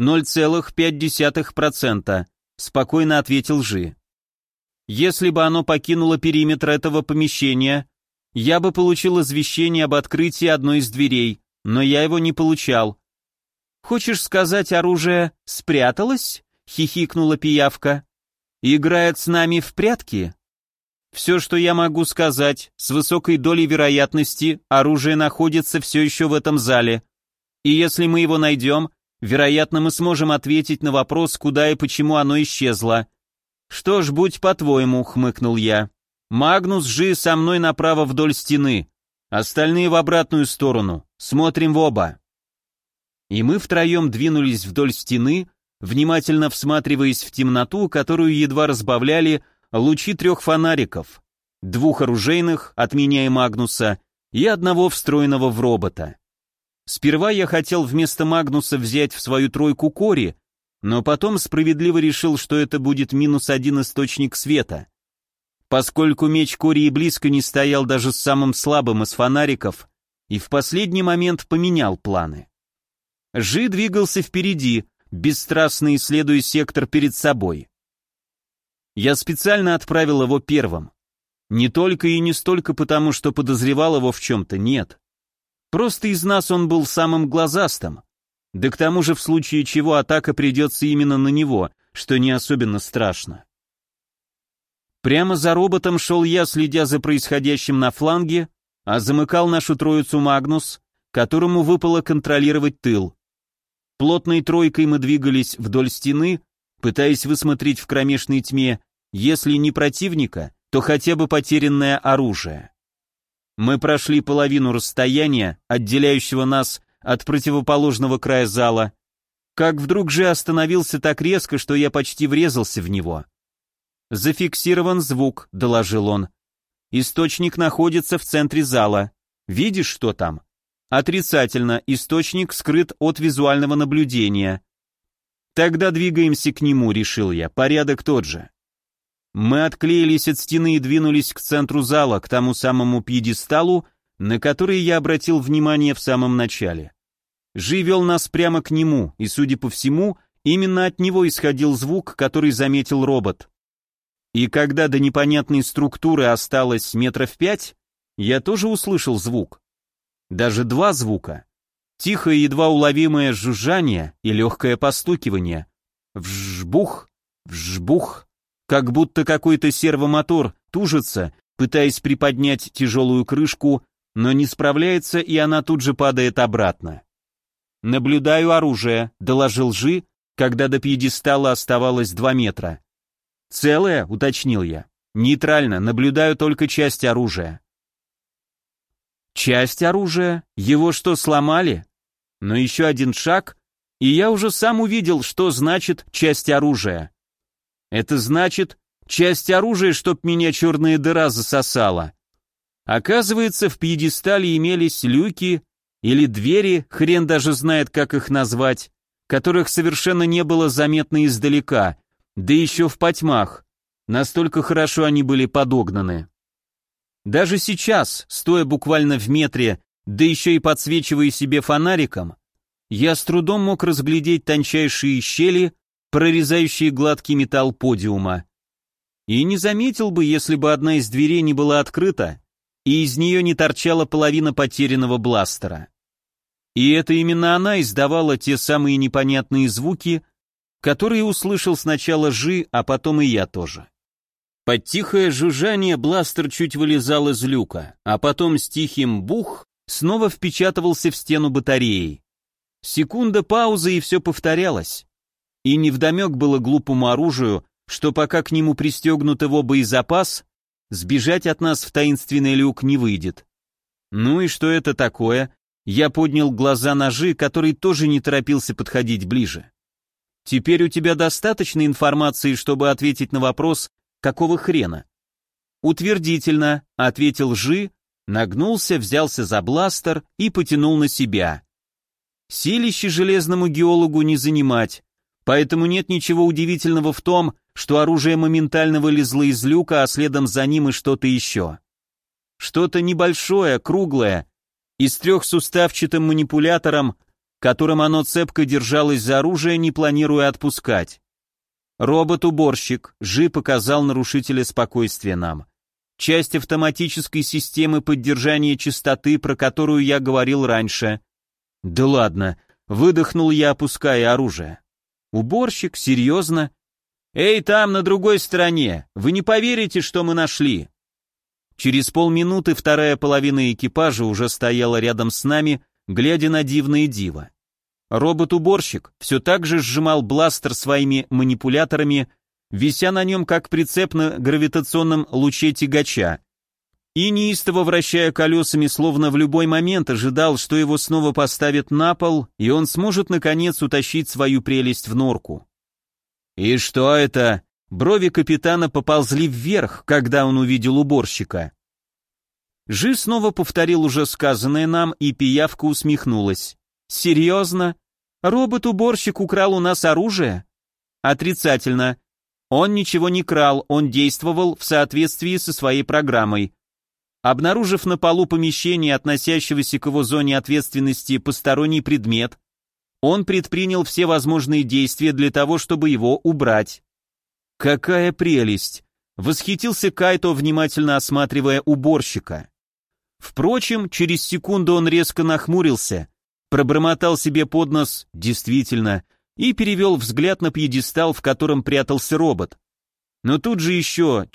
0,5%, спокойно ответил Жи. «Если бы оно покинуло периметр этого помещения, я бы получил извещение об открытии одной из дверей, но я его не получал». «Хочешь сказать, оружие спряталось?» — хихикнула пиявка. «Играет с нами в прятки?» «Все, что я могу сказать, с высокой долей вероятности оружие находится все еще в этом зале. И если мы его найдем, вероятно, мы сможем ответить на вопрос, куда и почему оно исчезло». «Что ж, будь по-твоему», — хмыкнул я. «Магнус, Жи со мной направо вдоль стены, остальные в обратную сторону, смотрим в оба». И мы втроем двинулись вдоль стены, внимательно всматриваясь в темноту, которую едва разбавляли лучи 3 фонариков, 2 оружейных, от меня и Магнуса, и одного встроенного в робота. Сперва я хотел вместо Магнуса взять в свою тройку Кори, но потом справедливо решил, что это будет -1 источник света. Поскольку меч Кори и близко не стоял даже с самым слабым из фонариков, и в последний момент поменял планы. Жи двигался впереди, бесстрастно исследуя сектор перед собой. Я специально отправил его первым. Не только и не столько потому, что подозревал его в чем-то, нет. Просто из нас он был самым глазастым. Да к тому же в случае чего атака придется именно на него, что не особенно страшно. Прямо за роботом шел я, следя за происходящим на фланге, а замыкал нашу троицу Магнус, которому выпало контролировать тыл. Плотной тройкой мы двигались вдоль стены, пытаясь высмотреть в кромешной тьме, если не противника, то хотя бы потерянное оружие. Мы прошли половину расстояния, отделяющего нас от противоположного края зала, как вдруг же остановился так резко, что я почти врезался в него. «Зафиксирован звук», — доложил он. «Источник находится в центре зала. Видишь, что там?» «Отрицательно. Источник скрыт от визуального наблюдения». «Тогда двигаемся к нему», — решил я. «Порядок тот же». Мы отклеились от стены и двинулись к центру зала, к тому самому пьедесталу, на который я обратил внимание в самом начале. Жи вел нас прямо к нему, и, судя по всему, именно от него исходил звук, который заметил робот. И когда до непонятной структуры осталось 5 метров, я тоже услышал звук. Даже 2 звука. Тихое, едва уловимое жужжание и легкое постукивание. Вжбух, вжбух. Как будто какой-то сервомотор тужится, пытаясь приподнять тяжелую крышку, но не справляется, и она тут же падает обратно. «Наблюдаю оружие», — доложил Жи, когда до пьедестала оставалось 2 метра. «Целое?» — уточнил я. «Нейтрально, наблюдаю только часть оружия». «Часть оружия? Его что, сломали?» Но еще один шаг, и я уже сам увидел, что значит «часть оружия». Это значит, часть оружия, чтоб меня черная дыра засосала. Оказывается, в пьедестале имелись люки или двери, хрен даже знает, как их назвать, которых совершенно не было заметно издалека, да еще в потьмах. Настолько хорошо они были подогнаны. Даже сейчас, стоя буквально в метре, да еще и подсвечивая себе фонариком, я с трудом мог разглядеть тончайшие щели, прорезающие гладкий металл подиума. И не заметил бы, если бы одна из дверей не была открыта, и из нее не торчала половина потерянного бластера. И это именно она издавала те самые непонятные звуки, которые услышал сначала Жи, а потом и я тоже. Под тихое жужжание бластер чуть вылезал из люка, а потом с тихим бух снова впечатывался в стену батареи. Секунда паузы, и все повторялось. И невдомек было глупому оружию, что пока к нему пристегнут его боезапас, сбежать от нас в таинственный люк не выйдет. Ну и что это такое? Я поднял глаза на Жи, который тоже не торопился подходить ближе. Теперь у тебя достаточно информации, чтобы ответить на вопрос, какого хрена? Утвердительно, ответил Жи, нагнулся, взялся за бластер и потянул на себя. Силище железному геологу не занимать. Поэтому нет ничего удивительного в том, что оружие моментально вылезло из люка, а следом за ним и что-то еще. Что-то небольшое, круглое, и с 3-суставчатым манипулятором, которым оно цепко держалось за оружие, не планируя отпускать. Робот-уборщик, Жи показал нарушителя спокойствия нам. Часть автоматической системы поддержания частоты, про которую я говорил раньше. Да ладно, выдохнул я, опуская оружие. Уборщик? Серьезно? «Эй, там, на другой стороне! Вы не поверите, что мы нашли!» Через полминуты вторая половина экипажа уже стояла рядом с нами, глядя на дивное диво. Робот-уборщик все так же сжимал бластер своими манипуляторами, вися на нем как прицеп на гравитационном луче тягача, и неистово вращая колесами, словно в любой момент ожидал, что его снова поставят на пол, и он сможет наконец утащить свою прелесть в норку. «И что это?» Брови капитана поползли вверх, когда он увидел уборщика. Жи снова повторил уже сказанное нам, и пиявка усмехнулась. «Серьезно? Робот-уборщик украл у нас оружие?» «Отрицательно. Он ничего не крал, он действовал в соответствии со своей программой. Обнаружив на полу помещения, относящегося к его зоне ответственности, посторонний предмет, он предпринял все возможные действия для того, чтобы его убрать». «Какая прелесть!» — восхитился Кайто, внимательно осматривая уборщика. Впрочем, через секунду он резко нахмурился, пробормотал себе под нос «действительно» и перевел взгляд на пьедестал, в котором прятался робот. Но тут же еще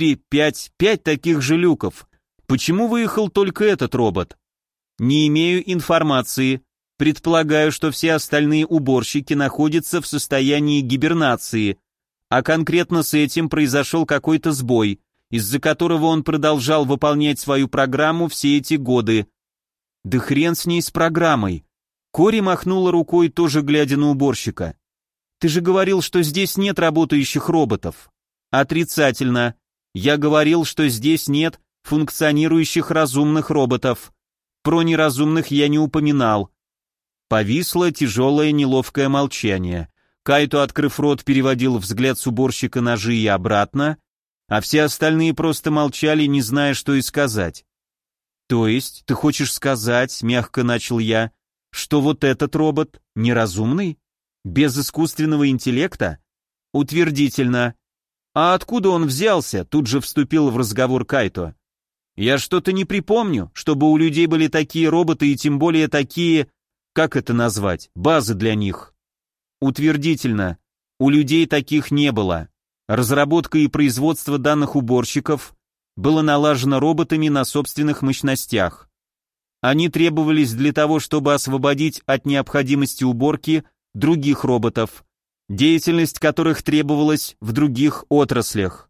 5 таких же люков. Почему выехал только этот робот? Не имею информации. Предполагаю, что все остальные уборщики находятся в состоянии гибернации, а конкретно с этим произошел какой-то сбой, из-за которого он продолжал выполнять свою программу все эти годы. Да хрен с ней с программой. Кори махнула рукой, тоже глядя на уборщика. «Ты же говорил, что здесь нет работающих роботов». «Отрицательно. Я говорил, что здесь нет функционирующих разумных роботов. Про неразумных я не упоминал». Повисло тяжелое неловкое молчание. Кайто, открыв рот, переводил взгляд с уборщика на Жи и обратно, а все остальные просто молчали, не зная, что и сказать. «То есть, ты хочешь сказать, — мягко начал я, — что вот этот робот неразумный? Без искусственного интеллекта?» «Утвердительно». «А откуда он взялся?» — тут же вступил в разговор Кайто. «Я что-то не припомню, чтобы у людей были такие роботы и тем более такие, как это назвать, базы для них». «Утвердительно. У людей таких не было. Разработка и производство данных уборщиков было налажено роботами на собственных мощностях. Они требовались для того, чтобы освободить от необходимости уборки других роботов, деятельность которых требовалась в других отраслях».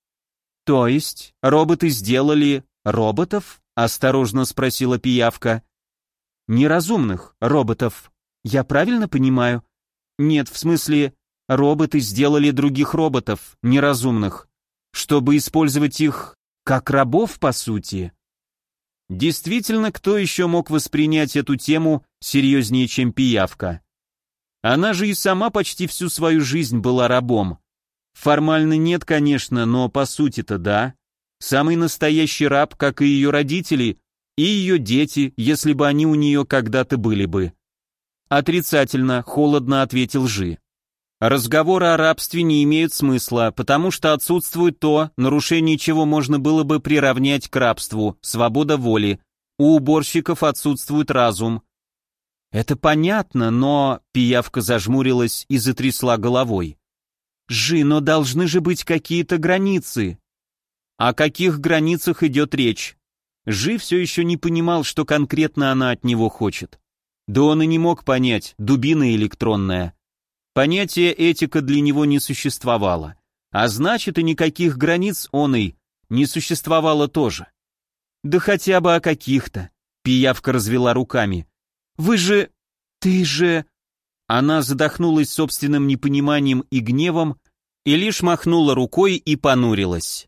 «То есть роботы сделали роботов?» — осторожно спросила Пиявка. «Неразумных роботов. Я правильно понимаю?» «Нет, в смысле, роботы сделали других роботов, неразумных, чтобы использовать их как рабов, по сути». Действительно, кто еще мог воспринять эту тему серьезнее, чем Пиявка? Она же и сама почти всю свою жизнь была рабом. Формально нет, конечно, но по сути-то да. Самый настоящий раб, как и ее родители, и ее дети, если бы они у нее когда-то были бы. «Отрицательно», — холодно ответил Жи. «Разговоры о рабстве не имеют смысла, потому что отсутствует то, нарушение чего можно было бы приравнять к рабству, свобода воли. У уборщиков отсутствует разум». «Это понятно, но...» — Пиявка зажмурилась и затрясла головой. «Жи, но должны же быть какие-то границы». О каких границах идет речь? Жи все еще не понимал, что конкретно она от него хочет. Да он и не мог понять, дубина электронная. Понятие этика для него не существовало. А значит, и никаких границ он и не существовало тоже. Да хотя бы о каких-то. Пиявка развела руками. Вы же... Ты же... Она задохнулась собственным непониманием и гневом и лишь махнула рукой и понурилась.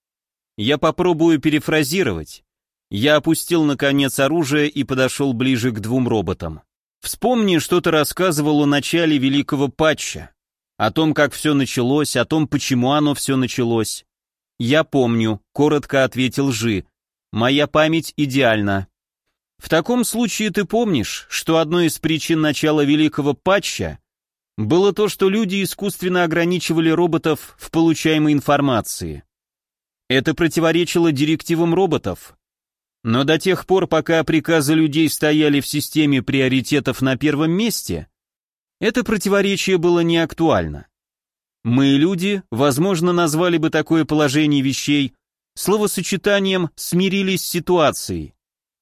Я попробую перефразировать. Я опустил, наконец, оружие и подошел ближе к двум роботам. Вспомни, что ты рассказывал о начале великого патча. О том, как все началось, о том, почему оно все началось. Я помню, коротко ответил Жи. Моя память идеальна. В таком случае ты помнишь, что одной из причин начала великого патча было то, что люди искусственно ограничивали роботов в получаемой информации. Это противоречило директивам роботов. Но до тех пор, пока приказы людей стояли в системе приоритетов на первом месте, это противоречие было не актуально. Мы, люди, возможно, назвали бы такое положение вещей словосочетанием «смирились с ситуацией».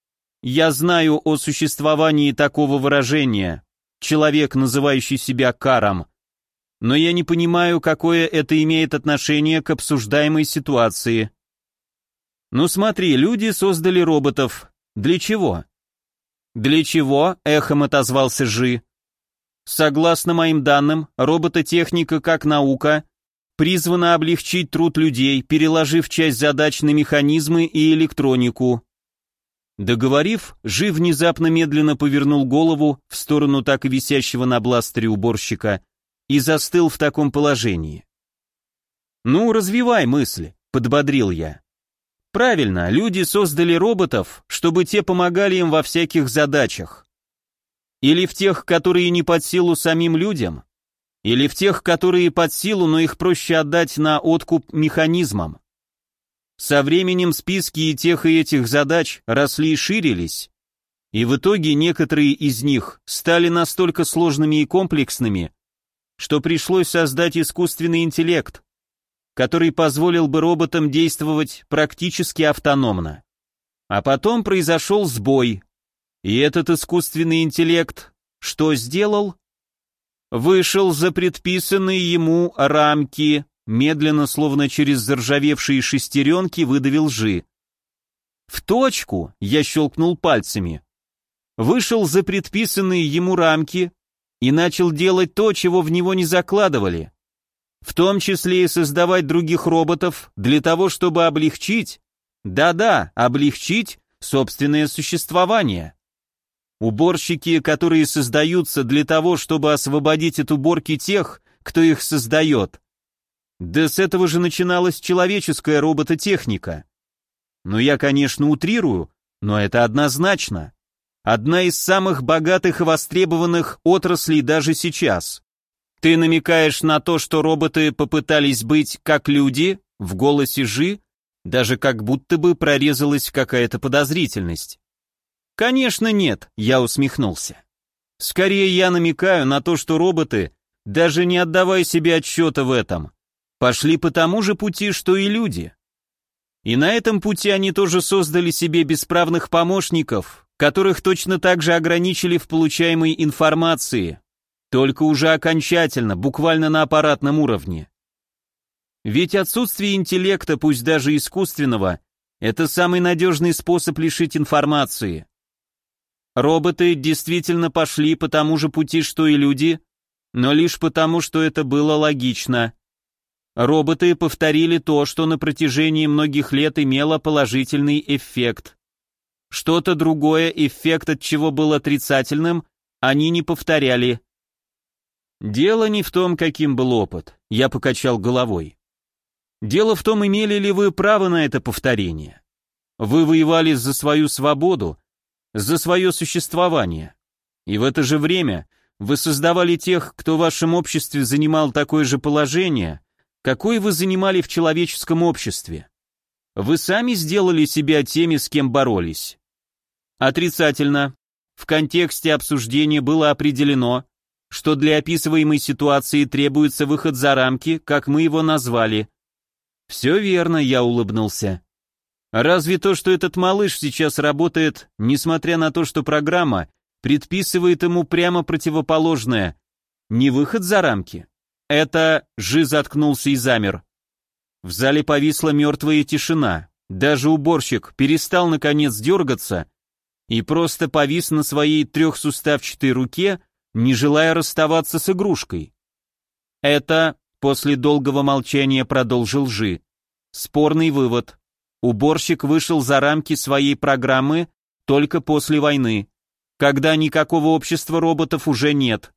Я знаю о существовании такого выражения «человек, называющий себя Каром», но я не понимаю, какое это имеет отношение к обсуждаемой ситуации. Ну смотри, люди создали роботов. Для чего? Для чего? Эхом отозвался Жи. Согласно моим данным, робототехника как наука призвана облегчить труд людей, переложив часть задач на механизмы и электронику. Договорив, Жи внезапно медленно повернул голову в сторону так и висящего на бластере уборщика и застыл в таком положении. «Ну, развивай мысли», — подбодрил я. «Правильно, люди создали роботов, чтобы те помогали им во всяких задачах. Или в тех, которые не под силу самим людям, или в тех, которые под силу, но их проще отдать на откуп механизмам. Со временем списки и тех, и этих задач росли и ширились, и в итоге некоторые из них стали настолько сложными и комплексными, что пришлось создать искусственный интеллект, который позволил бы роботам действовать практически автономно. А потом произошел сбой, и этот искусственный интеллект что сделал? Вышел за предписанные ему рамки, медленно, словно через заржавевшие шестеренки, выдавил Жи. «В точку!» — я щелкнул пальцами. вышел за предписанные ему рамки и начал делать то, чего в него не закладывали, в том числе и создавать других роботов для того, чтобы облегчить, да-да, облегчить собственное существование. Уборщики, которые создаются для того, чтобы освободить от уборки тех, кто их создает. Да с этого же начиналась человеческая робототехника. Ну, я, конечно, утрирую, но это однозначно. Одна из самых богатых и востребованных отраслей даже сейчас. Ты намекаешь на то, что роботы попытались быть как люди, в голосе Жи, даже как будто бы прорезалась какая-то подозрительность. Конечно, нет, я усмехнулся. Скорее я намекаю на то, что роботы, даже не отдавая себе отчета в этом, пошли по тому же пути, что и люди. И на этом пути они тоже создали себе бесправных помощников, которых точно так же ограничили в получаемой информации, только уже окончательно, буквально на аппаратном уровне. Ведь отсутствие интеллекта, пусть даже искусственного, это самый надежный способ лишить информации. Роботы действительно пошли по тому же пути, что и люди, но лишь потому, что это было логично. Роботы повторили то, что на протяжении многих лет имело положительный эффект. Что-то другое, эффект от чего был отрицательным, они не повторяли. Дело не в том, каким был опыт, я покачал головой. Дело в том, имели ли вы право на это повторение. Вы воевали за свою свободу, за свое существование. И в это же время вы создавали тех, кто в вашем обществе занимал такое же положение, какое вы занимали в человеческом обществе. Вы сами сделали себя теми, с кем боролись. Отрицательно. В контексте обсуждения было определено, что для описываемой ситуации требуется выход за рамки, как мы его назвали. Все верно, я улыбнулся. Разве то, что этот малыш сейчас работает, несмотря на то, что программа предписывает ему прямо противоположное, не выход за рамки? Это... Жи заткнулся и замер. В зале повисла мертвая тишина. Даже уборщик перестал наконец дергаться и просто повис на своей трехсуставчатой руке, не желая расставаться с игрушкой. Это, после долгого молчания продолжил Жи, спорный вывод. Уборщик вышел за рамки своей программы только после войны, когда никакого общества роботов уже нет.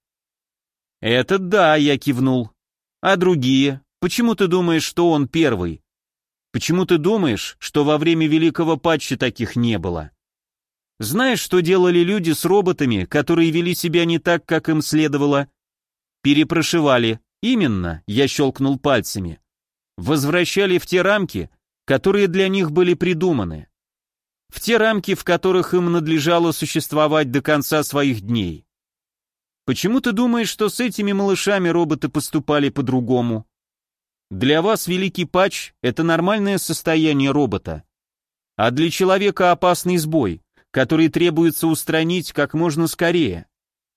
Это да, я кивнул. А другие? Почему ты думаешь, что он первый? Почему ты думаешь, что во время Великого Патча таких не было? Знаешь, что делали люди с роботами, которые вели себя не так, как им следовало? Перепрошивали. Именно, я щелкнул пальцами. Возвращали в те рамки, которые для них были придуманы. В те рамки, в которых им надлежало существовать до конца своих дней. Почему ты думаешь, что с этими малышами роботы поступали по-другому? Для вас Великий Патч — это нормальное состояние робота. А для человека опасный сбой, который требуется устранить как можно скорее.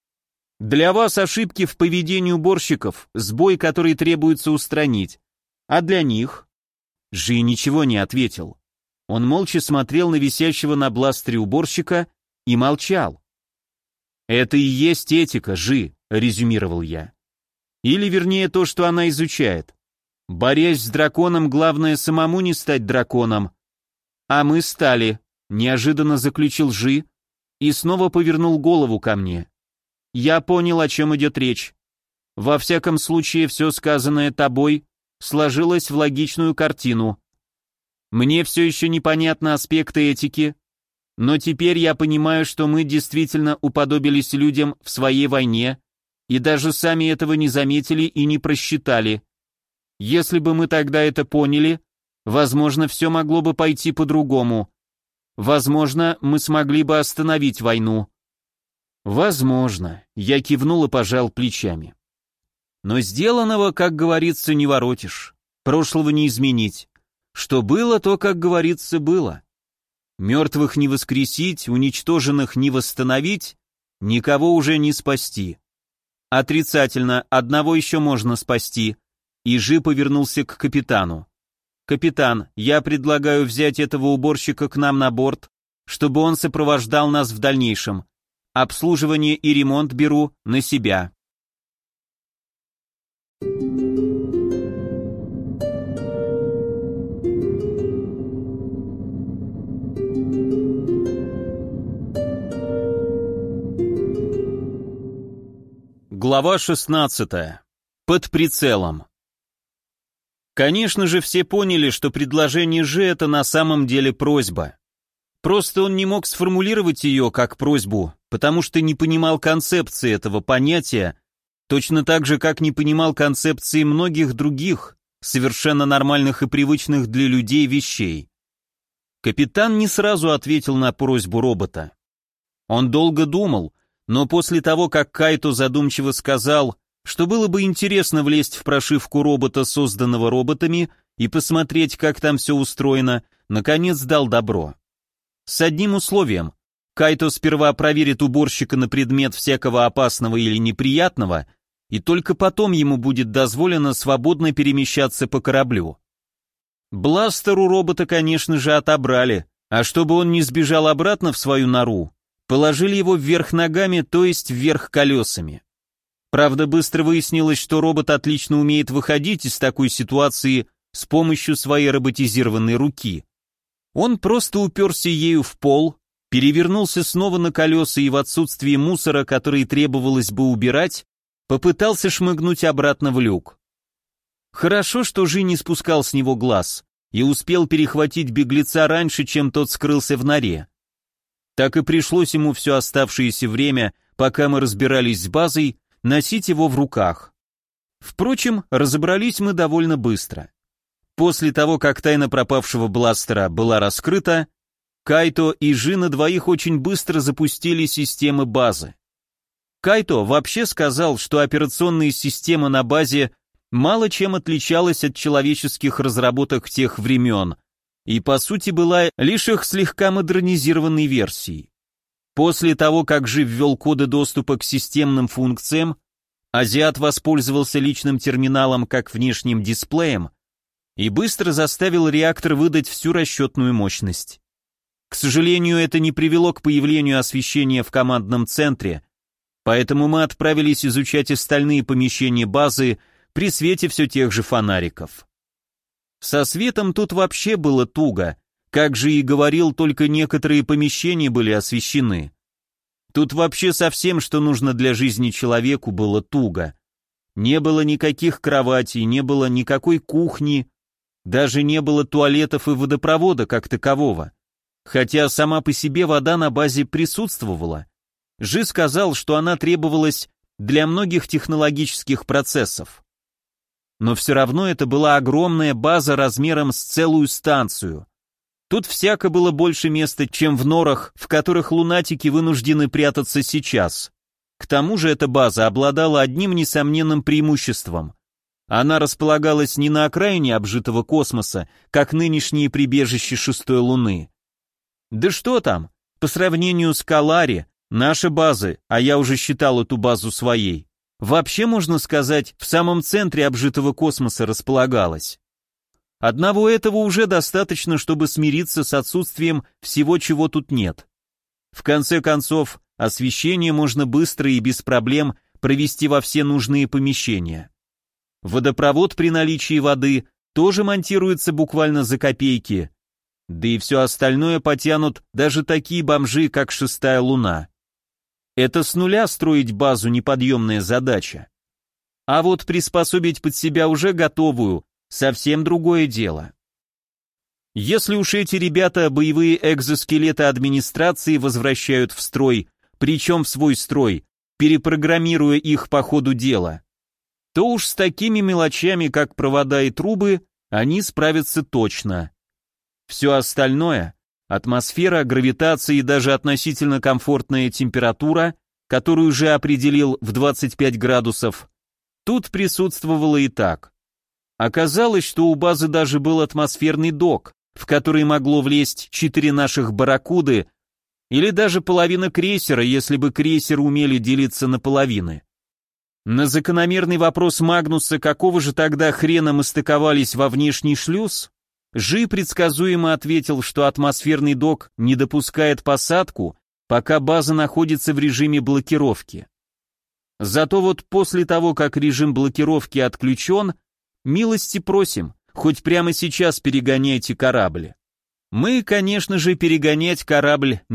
Для вас ошибки в поведении уборщиков, сбой, который требуется устранить. А для них... Жи ничего не ответил. Он молча смотрел на висящего на бластере уборщика и молчал. «Это и есть этика, Жи», — резюмировал я. «Или, вернее, то, что она изучает. Борясь с драконом, главное самому не стать драконом. А мы стали», — неожиданно заключил Жи и снова повернул голову ко мне. «Я понял, о чем идет речь. Во всяком случае, все сказанное тобой сложилось в логичную картину. Мне все еще непонятны аспекты этики, но теперь я понимаю, что мы действительно уподобились людям в своей войне и даже сами этого не заметили и не просчитали. Если бы мы тогда это поняли, возможно, все могло бы пойти по-другому. Возможно, мы смогли бы остановить войну». «Возможно», — я кивнул и пожал плечами. «Но сделанного, как говорится, не воротишь, прошлого не изменить. Что было, то, как говорится, было. Мертвых не воскресить, уничтоженных не восстановить, никого уже не спасти. Отрицательно, одного еще можно спасти». И Жи повернулся к капитану. «Капитан, я предлагаю взять этого уборщика к нам на борт, чтобы он сопровождал нас в дальнейшем. Обслуживание и ремонт беру на себя. Глава 16. Под прицелом. Конечно же, все поняли, что предложение Ж это на самом деле просьба. Просто он не мог сформулировать ее как просьбу, потому что не понимал концепции этого понятия, точно так же, как не понимал концепции многих других, совершенно нормальных и привычных для людей вещей. Капитан не сразу ответил на просьбу робота. Он долго думал, но после того, как Кайто задумчиво сказал, что было бы интересно влезть в прошивку робота, созданного роботами, и посмотреть, как там все устроено, наконец дал добро. С одним условием. Кайто сперва проверит уборщика на предмет всякого опасного или неприятного, и только потом ему будет дозволено свободно перемещаться по кораблю. Бластер у робота, конечно же, отобрали, а чтобы он не сбежал обратно в свою нору, положили его вверх ногами, то есть вверх колесами. Правда, быстро выяснилось, что робот отлично умеет выходить из такой ситуации с помощью своей роботизированной руки. Он просто уперся ею в пол, перевернулся снова на колеса и в отсутствие мусора, который требовалось бы убирать, попытался шмыгнуть обратно в люк. Хорошо, что Жи не спускал с него глаз и успел перехватить беглеца раньше, чем тот скрылся в норе. Так и пришлось ему все оставшееся время, пока мы разбирались с базой, носить его в руках. Впрочем, разобрались мы довольно быстро. После того, как тайна пропавшего бластера была раскрыта, Кайто и Жи на двоих очень быстро запустили системы базы. Кайто вообще сказал, что операционная система на базе мало чем отличалась от человеческих разработок тех времен, и по сути была лишь их слегка модернизированной версией. После того, как Жи ввел коды доступа к системным функциям, азиат воспользовался личным терминалом как внешним дисплеем и быстро заставил реактор выдать всю расчетную мощность. К сожалению, это не привело к появлению освещения в командном центре, поэтому мы отправились изучать остальные помещения базы при свете все тех же фонариков. Со светом тут вообще было туго, как же и говорил, только некоторые помещения были освещены. Тут вообще совсем, что нужно для жизни человеку, было туго. Не было никаких кроватей, не было никакой кухни, даже не было туалетов и водопровода как такового. Хотя сама по себе вода на базе присутствовала. Жи сказал, что она требовалась для многих технологических процессов. Но все равно это была огромная база размером с целую станцию. Тут всяко было больше места, чем в норах, в которых лунатики вынуждены прятаться сейчас. К тому же эта база обладала одним несомненным преимуществом. Она располагалась не на окраине обжитого космоса, как нынешние прибежища шестой Луны. Да что там, по сравнению с Калари, наши базы, а я уже считал эту базу своей, вообще, можно сказать, в самом центре обжитого космоса располагалась. Одного этого уже достаточно, чтобы смириться с отсутствием всего, чего тут нет. В конце концов, освещение можно быстро и без проблем провести во все нужные помещения. Водопровод при наличии воды тоже монтируется буквально за копейки, да и все остальное потянут даже такие бомжи, как шестая Луна. Это с нуля строить базу неподъемная задача. А вот приспособить под себя уже готовую — совсем другое дело. Если уж эти ребята боевые экзоскелеты администрации возвращают в строй, причем в свой строй, перепрограммируя их по ходу дела, то уж с такими мелочами, как провода и трубы, они справятся точно. Все остальное — атмосфера, гравитация и даже относительно комфортная температура, которую уже определил в 25 градусов, тут присутствовало и так. Оказалось, что у базы даже был атмосферный док, в который могло влезть 4 наших барракуды или даже половина крейсера, если бы крейсеры умели делиться на половины. На закономерный вопрос Магнуса, какого же тогда хрена мы стыковались во внешний шлюз, Жи предсказуемо ответил, что атмосферный док не допускает посадку пока база находится в режиме блокировки. Зато вот после того, как режим блокировки отключен, милости просим, хоть прямо сейчас перегоняйте корабль. Мы, конечно же, перегонять корабль